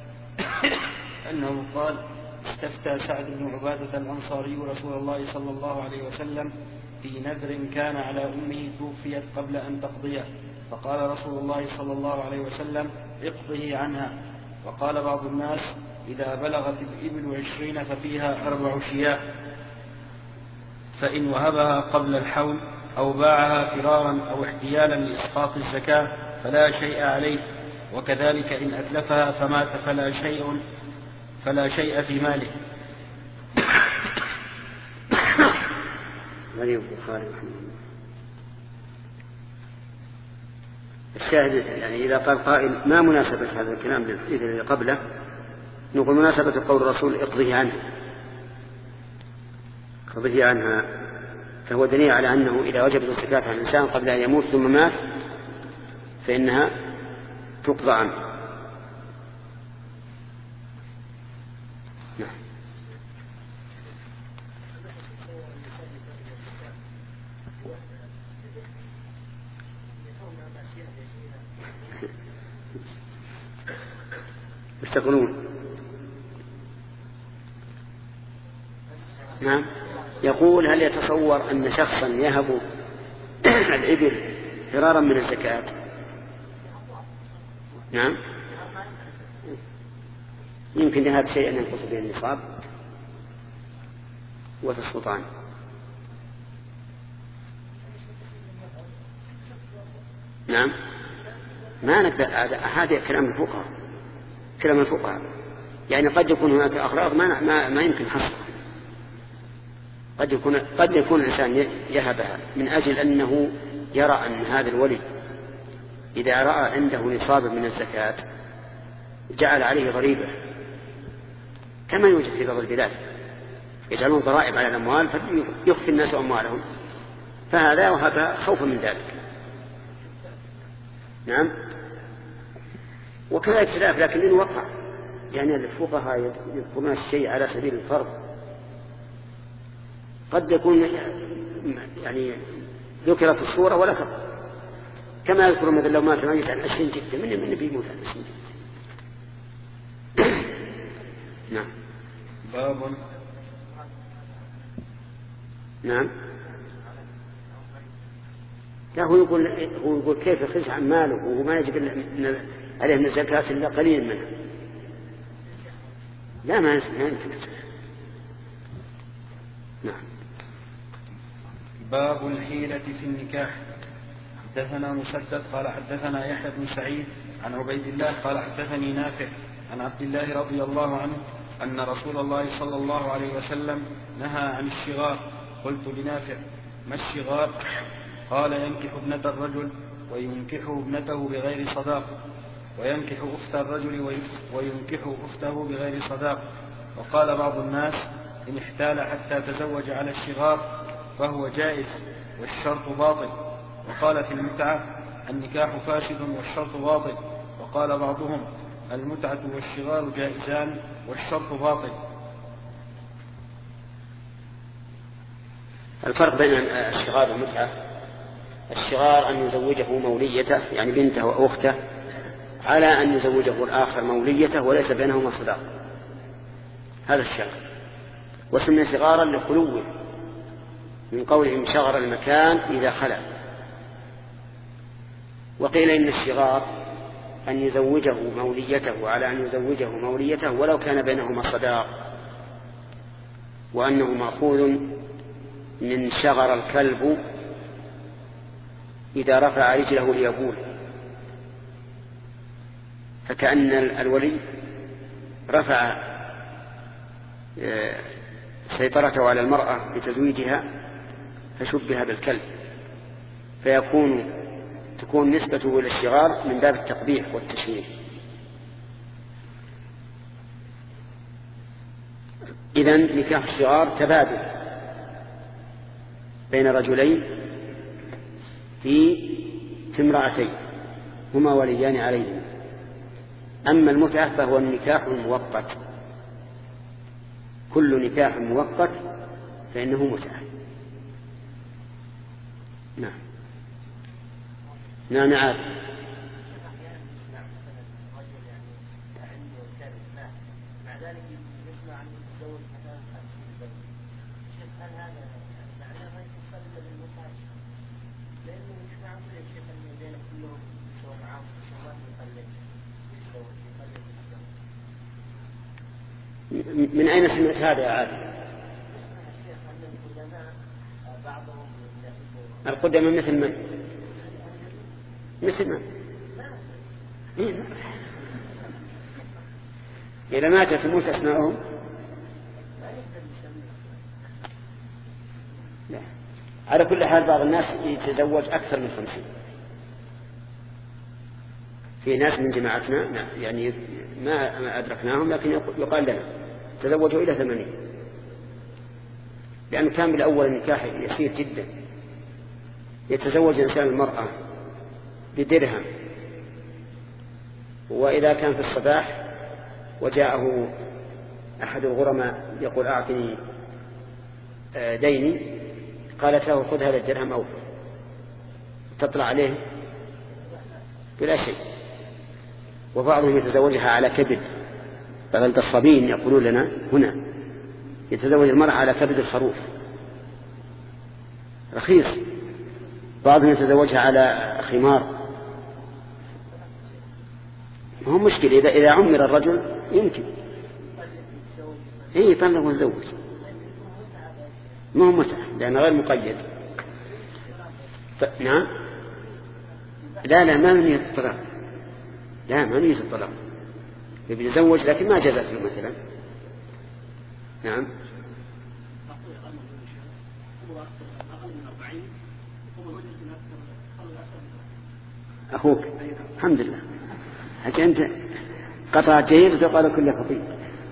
أنه قال استفتى سعد بن عبادة الأنصاري رسول الله صلى الله عليه وسلم في نذر كان على أمه توفيت قبل أن تقضيه، فقال رسول الله صلى الله عليه وسلم اقضه عنها. وقال بعض الناس إذا بلغت الإبل عشرين ففيها أربع شياه، فإن وهبها قبل الحول أو باعها فرارا أو احتيالا لإسقاط الزكاة فلا شيء عليه، وكذلك إن أتلفها فمات فلا شيء فلا شيء في ماله. الشاهد يعني إذا قال قائل ما مناسبة هذا الكلام الذي قبله، نقول مناسبة قول الرسول اقضه عنها اقضه عنها فهو دليل على أنه إذا وجبت الزكاة عن الإنسان قبل أن يموت ثم مات فإنها تقضى عنه. نعم. مش تقولون؟ نعم. يقول هل يتصور أن شخصا يهب الإبل فرارا من الزكاة؟ نعم. يمكن لهذا شيء أن ينقص به النصاب وتسقط عنه. نعم. ما نقدر، هذا كلام الفقهاء كلام الفقهاء يعني قد يكون هناك أغراض ما, ما, ما يمكن حصرها. قد يكون قد يكون الإنسان يهبها من أجل أنه يرى أن هذا الولي إذا رأى عنده نصابا من الزكاة جعل عليه ضريبة، كما يوجد في بعض البلاد يجعلون ضرائب على الأموال فيخفي الناس أموالهم، فهذا وهب خوفا من ذلك. نعم. وكذلك خلاف لكن إن وقع يعني الفقهاء يذكرون الشيء على سبيل الفرض، قد يكون يعني ذكرت الصورة ولا تقع، كما يذكر مثلا لو مات ميت عن عشرين جدة من من بيموت عن عشرين جدة. نعم. باب. نعم. لا هو يقول هو يقول كيف يخرج عن ماله وهو ما يجب عليه من الزكاة إلا قليل منها. لا ما يمكن. نعم. باب الحيلة في النكاح. حدثنا مسدد قال حدثنا يحيى بن سعيد عن عبيد الله قال حدثني نافع عن عبد الله رضي الله عنه أن رسول الله صلى الله عليه وسلم نهى عن الشغار. قلت لنافع ما الشغار؟ قال ينكح ابنة الرجل وينكحه ابنته بغير صداق. وينكح أخت الرجل وينكح أخته بغير صداق. وقال بعض الناس إن احتال حتى تزوج على الشغار فهو جائز والشرط باطل. وقال في المتعة النكاح فاسد والشرط باطل. وقال بعضهم المتعة والشغار جائزان والشرط باطل. الفرق بين الشغار والمتعة: الشغار أن يزوجه موليته يعني بنته وأخته على أن يزوجه الآخر موليته وليس بينهما صداق، هذا الشغار، وسمي صغارا لخلوه من قولهم شغر المكان إذا خلا. وقيل إن الشغار أن يزوجه موليته على أن يزوجه موليته ولو كان بينهما صداق، وأنه مأخوذ من شغر الكلب إذا رفع رجله ليبول، فكأن الولي رفع سيطرته على المرأة بتزويجها فشبه بالكلب، فيكون تكون نسبته إلى الشغار من باب التقبيح والتشويه. إذن نكاح الشغار تبادل بين رجلين في في امرأتين هما وليان عليهم. أما المتعة فهو النكاح المؤقت، كل نكاح مؤقت فإنه متعة. نعم نعم عاد من أين سمعت هذا يا عادل؟ القدماء مثل من؟ مثل من؟ إذا مات تموت أسماءهم؟ لا. على كل حال بعض الناس يتزوج أكثر من خمسين. في ناس من جماعتنا يعني ما أدركناهم لكن يقال لنا تزوجوا إلى ثمانين، لأن كان بالأول النكاح يسير جدا، يتزوج إنسان المرأة بدرهم، وإذا كان في الصباح وجاءه أحد الغرماء يقول أعطني ديني، قالت له خذ هذا الدرهم أوفر، تطلع عليه بلا شيء. وبعضهم يتزوجها على كبد، بعض الصبيين يقولون لنا هنا يتزوج المرأة على كبد الخروف رخيص، بعضهم يتزوجها على خمار. ما هو مشكلة إذا إذا عمر الرجل يمكن إيه يطلق ويتزوج، ما هو متعة لأنه غير مقيد. ف... نعم لا لا ما نية الطلاق، لا ما نية الطلاق، يبي يتزوج لكن ما جازت له مثلا. نعم أخوك الحمد لله حتى أنت قطع جيد وتقال كل خطيب.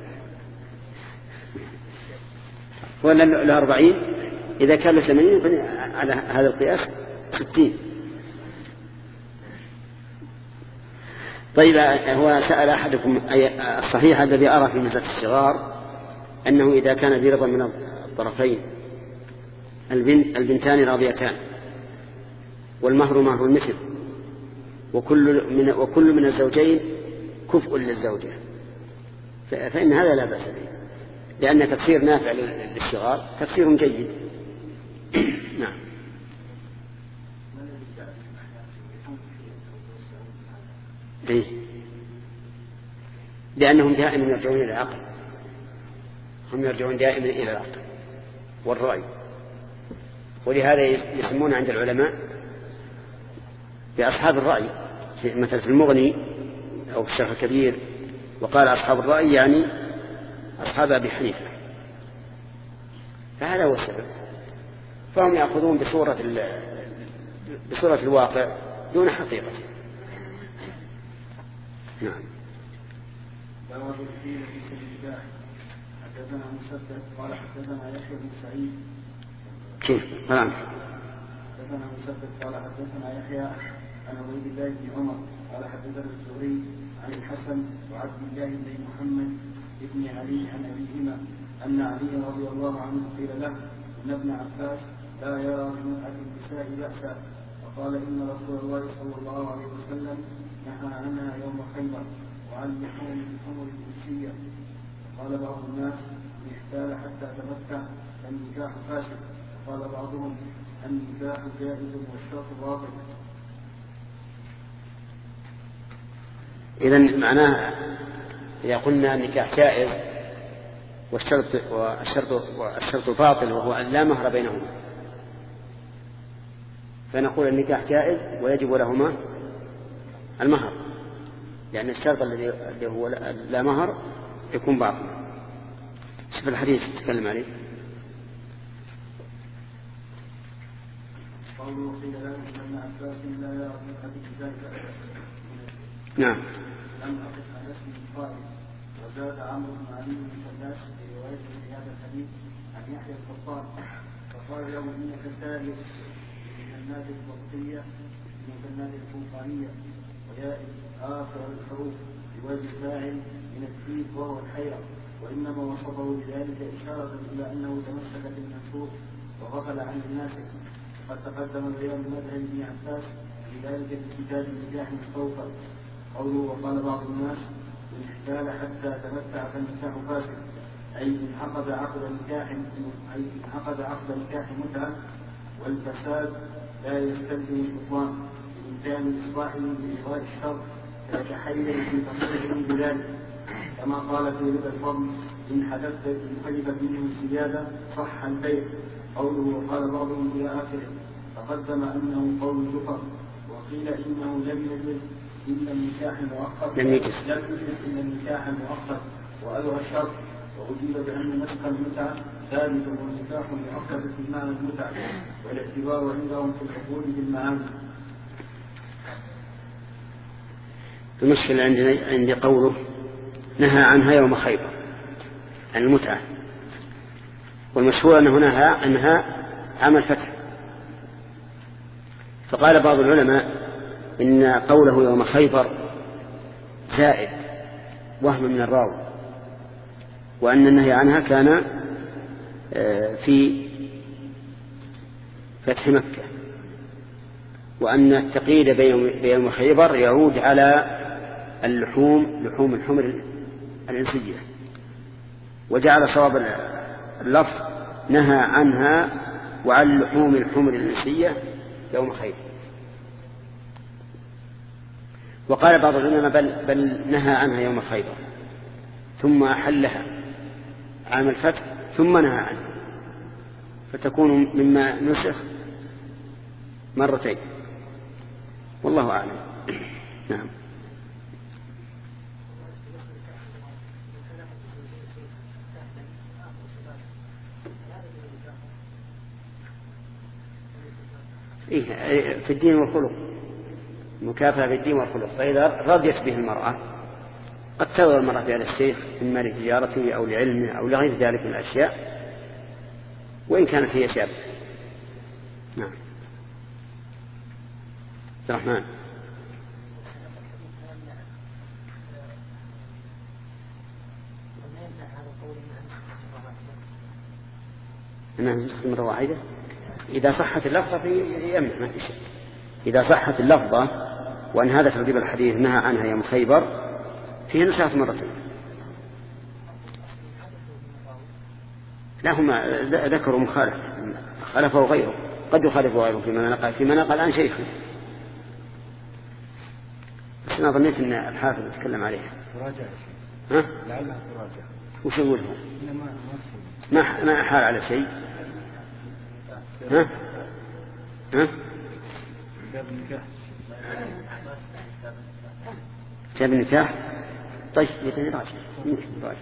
ولا الأربعين إذا كان له ثمانين على هذا القياس ستين. طيب هو سأل أحدكم الصحيح الذي أرى في مسألة الصغار أنه إذا كان برضا من الطرفين البنتان راضيتان والمهر مهر المثل وكل من, وكل من الزوجين كفء للزوجة، فإن هذا لا بأس به، لأن تفسير نافع للصغار تفسير جيد. نعم ليه؟ لأنهم دائما يرجعون إلى العقل، هم يرجعون دائما إلى العقل والرأي، ولهذا يسمون عند العلماء بأصحاب الرأي، مثل في المغني أو في الشرح الكبير وقال أصحاب الرأي يعني أصحاب أبي حنيفة، فهذا هو السبب. فهم يأخذون بصورة, بصورة الواقع دون حقيقة. نعم. باب الحيلة في النكاح. حدثنا مسدد قال حدثنا يحيى بن سعيد. كيف؟ نعم. حدثنا مسدد قال حدثنا يحيى عن عبيد الله بن عمر قال حدثنا الزهري عن الحسن وعبد الله بن محمد بن علي عن أبيهما أن علي رضي الله عنه قيل له إن ابن عباس لا يرى بمتعة النساء بأسا، فقال إن رسول الله صلى الله عليه وسلم نهى عنها يوم خيبر وعن لحوم الحمر الإنسية. قال بعض الناس إن احتال حتى تمتع فالنكاح فاسد، وقال بعضهم النكاح جائز والشرط باطل. إذن معناها إذا قلنا النكاح جائز والشرط والشرط والشرط باطل وهو أن لا مهر بينهما، فنقول النكاح جائز ويجب لهما المهر، لأن الشرط الذي هو لا مهر يكون باطل. شوف الحديث تتكلم عليه. قوله قيل له ابن عباس لا يرى بمتعة ذلك. نعم. لم أقف على اسم القائل. وزاد عمرو بن علي بن فلاس في روايته في هذا الحديث عن يحيى القطان فقال له إنك ثالث من الناد الوقتية من الناد الفوقانية وياء آخر الحروف بوزن فاعل من الدين وهو الحيرة، وإنما وصفه بذلك إشارة إلى أنه تمسك بالمنسوخ وغفل عن الناسخ. قد تقدم بيان مذهب ابن عباس بذلك في كتاب النكاح مستوفى. قوله وقال بعض الناس إن احتال حتى تمتع فالنكاح فاسد، أي إن عقد عقد نكاح أي إن عقد عقد نكاح متعة، والفساد لا يستلزم البطلان بإمكان إصلاحه بإلغاء الشر كتحيل في تصريحه بذلك، كما قال في ربا الفضل إن حدثت إن حدثت منه الزيادة صح البيع. قوله وقال بعضهم إلى آخره تقدم أنه قول جفر، وقيل إنه لم يجلس إلا النكاح المؤقت لم يجلس لم يجلس إلا النكاح المؤقت وألغى الشرط، وأجيب بأن نسخ المتعة ثابت والنكاح مؤقت في معنى المتعة، والاعتبار عندهم في الحقوق بالمعاني. المشكلة عندي, عندي قوله نهى عنها يوم خيبر عن المتعة، والمشهور أنه نهى عنها عام الفتح. فقال بعض العلماء إن قوله يوم خيبر زائد وهم من الراوي، وأن النهي عنها كان في فتح مكة، وأن التقييد بيوم خيبر يعود على اللحوم لحوم الحمر الإنسية، وجعل صواب اللفظ نهى عنها وعن لحوم الحمر الإنسية يوم خيبر. وقال بعض العلماء بل, بل نهى عنها يوم خيبر ثم أحلها عام الفتح ثم نهى عنها، فتكون مما نسخ مرتين، والله أعلم. نعم. إيه في الدين والخلق، مكافأة في الدين والخلق. فإذا رضيت به المرأة قد ترضى المرأة بهذا الشيخ إما لتجارته أو لعلمه أو لغير ذلك من الأشياء، وإن كانت هي شابة. نعم. الرحمن. أنها تستخدم مرة واحدة إذا صحت اللفظة في يمنع، ما في شيء. إذا صحت اللفظة وأن هذا ترتيب الحديث نهى عنها يوم خيبر فيه نسخة مرتين. لا هم ذكروا مخالف خالفه غيره، قد يخالفه غيره فيما نقل فيما نقل عن شيخه، بس أنا ظنيت أن الحافظ يتكلم عليها. ها؟ لعلها تراجع. وش يقول هو؟ ما ما حال على شيء. ها؟ ها؟ كتاب النكاح. كتاب النكاح. طيب يراجع يمكن يراجع.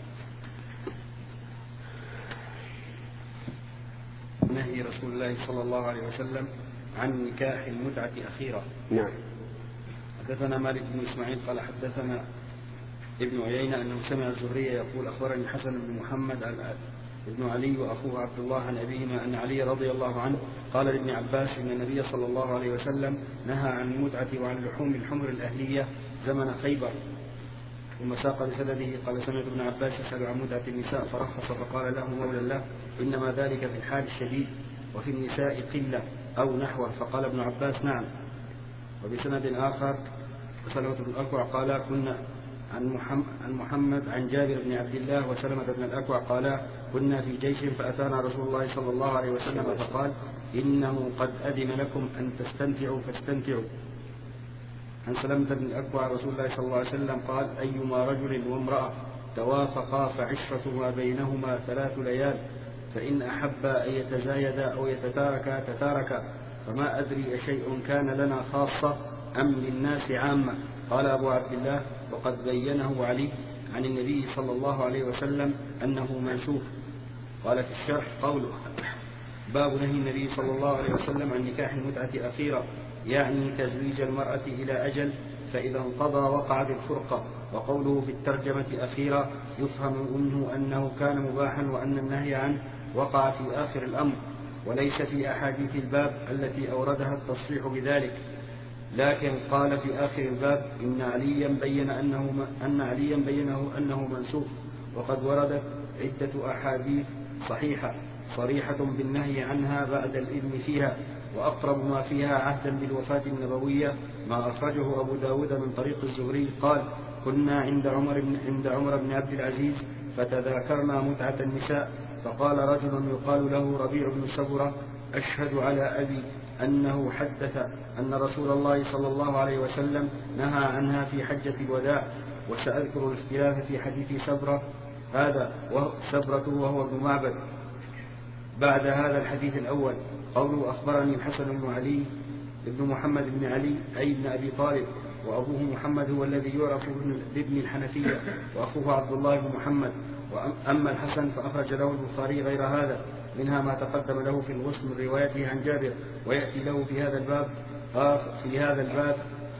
نهي رسول الله صلى الله عليه وسلم عن نكاح المتعة أخيرا. نعم. حدثنا مالك بن إسماعيل قال حدثنا ابن عيينة أنه سمع الزهري يقول أخبرني حسن بن محمد ابن علي وأخوه عبد الله عن أبيهما أن علي رضي الله عنه قال لابن عباس إن النبي صلى الله عليه وسلم نهى عن المتعة وعن لحوم الحمر الأهلية زمن خيبر. ثم ساق بسنده قال سمعت ابن عباس يسأل عن متعة النساء فرخص فقال له مولى له إنما ذلك في الحال الشديد وفي النساء قلة أو نحوه، فقال ابن عباس نعم. وبسند آخر سلمة بن الأكوع قال كنا عن محمد, عن محمد عن جابر بن عبد الله وسلمة بن الأكوع قال كنا في جيش فأتانا رسول الله صلى الله عليه وسلم فقال إنه قد أذن لكم أن تستمتعوا فاستمتعوا. عن سلمة بن الأكوع رسول الله صلى الله عليه وسلم قال أيما رجل وامرأة توافقا فعشرتهما بينهما ثلاث ليال فإن أحبا أن يتزايدا أو يتتاركا تتاركا، فما أدري أشيء كان لنا خاصة أم للناس عامة. قال أبو عبد الله وقد بينه علي عن النبي صلى الله عليه وسلم أنه منسوخ. قال في الشرح قوله باب نهي النبي صلى الله عليه وسلم عن نكاح المتعة أخيرا، يعني تزويج المرأة إلى أجل فإذا انقضى وقعت الفرقة. وقوله في الترجمة أخيرا يفهم منه أنه كان مباحا وأن النهي عنه وقع في آخر الأمر، وليس في أحاديث الباب التي أوردها التصريح بذلك، لكن قال في آخر الباب إن عليا بين أنه أن عليا بينه أنه منسوخ. وقد وردت عدة أحاديث صحيحة صريحة بالنهي عنها بعد الإذن فيها، وأقرب ما فيها عهدا بالوفاة النبوية ما أخرجه أبو داود من طريق الزهري قال كنا عند عمر بن, عند عمر بن عبد العزيز فتذاكرنا متعة النساء، فقال رجل يقال له ربيع بن سبرة أشهد على أبي أنه حدث أن رسول الله صلى الله عليه وسلم نهى عنها في حجة الوداع، وسأذكر الاختلاف في حديث سبرة هذا سبرة وهو ابن معبد بعد هذا الحديث الأول. قوله أخبرني الحسن بن علي ابن محمد بن علي أي ابن أبي طالب، وأبوه محمد هو الذي يعرف بابن الحنفية، وأخوه عبد الله بن محمد. وأما الحسن فأخرج له البخاري غير هذا منها ما تقدم له في الغسل من روايته عن جابر، ويأتي له في هذا الباب في هذا الباب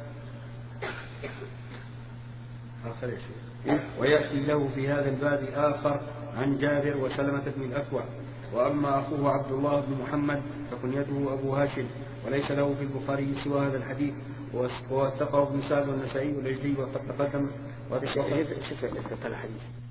ويأتي له في هذا الباب آخر عن جابر وسلمة بن الأكوع. وأما أخوه عبد الله بن محمد فكنيته أبو هاشم، وليس له في البخاري سوى هذا الحديث، ووثقه ابن سعد والنسائي والأجلي وقد تقدم. شوف الحديث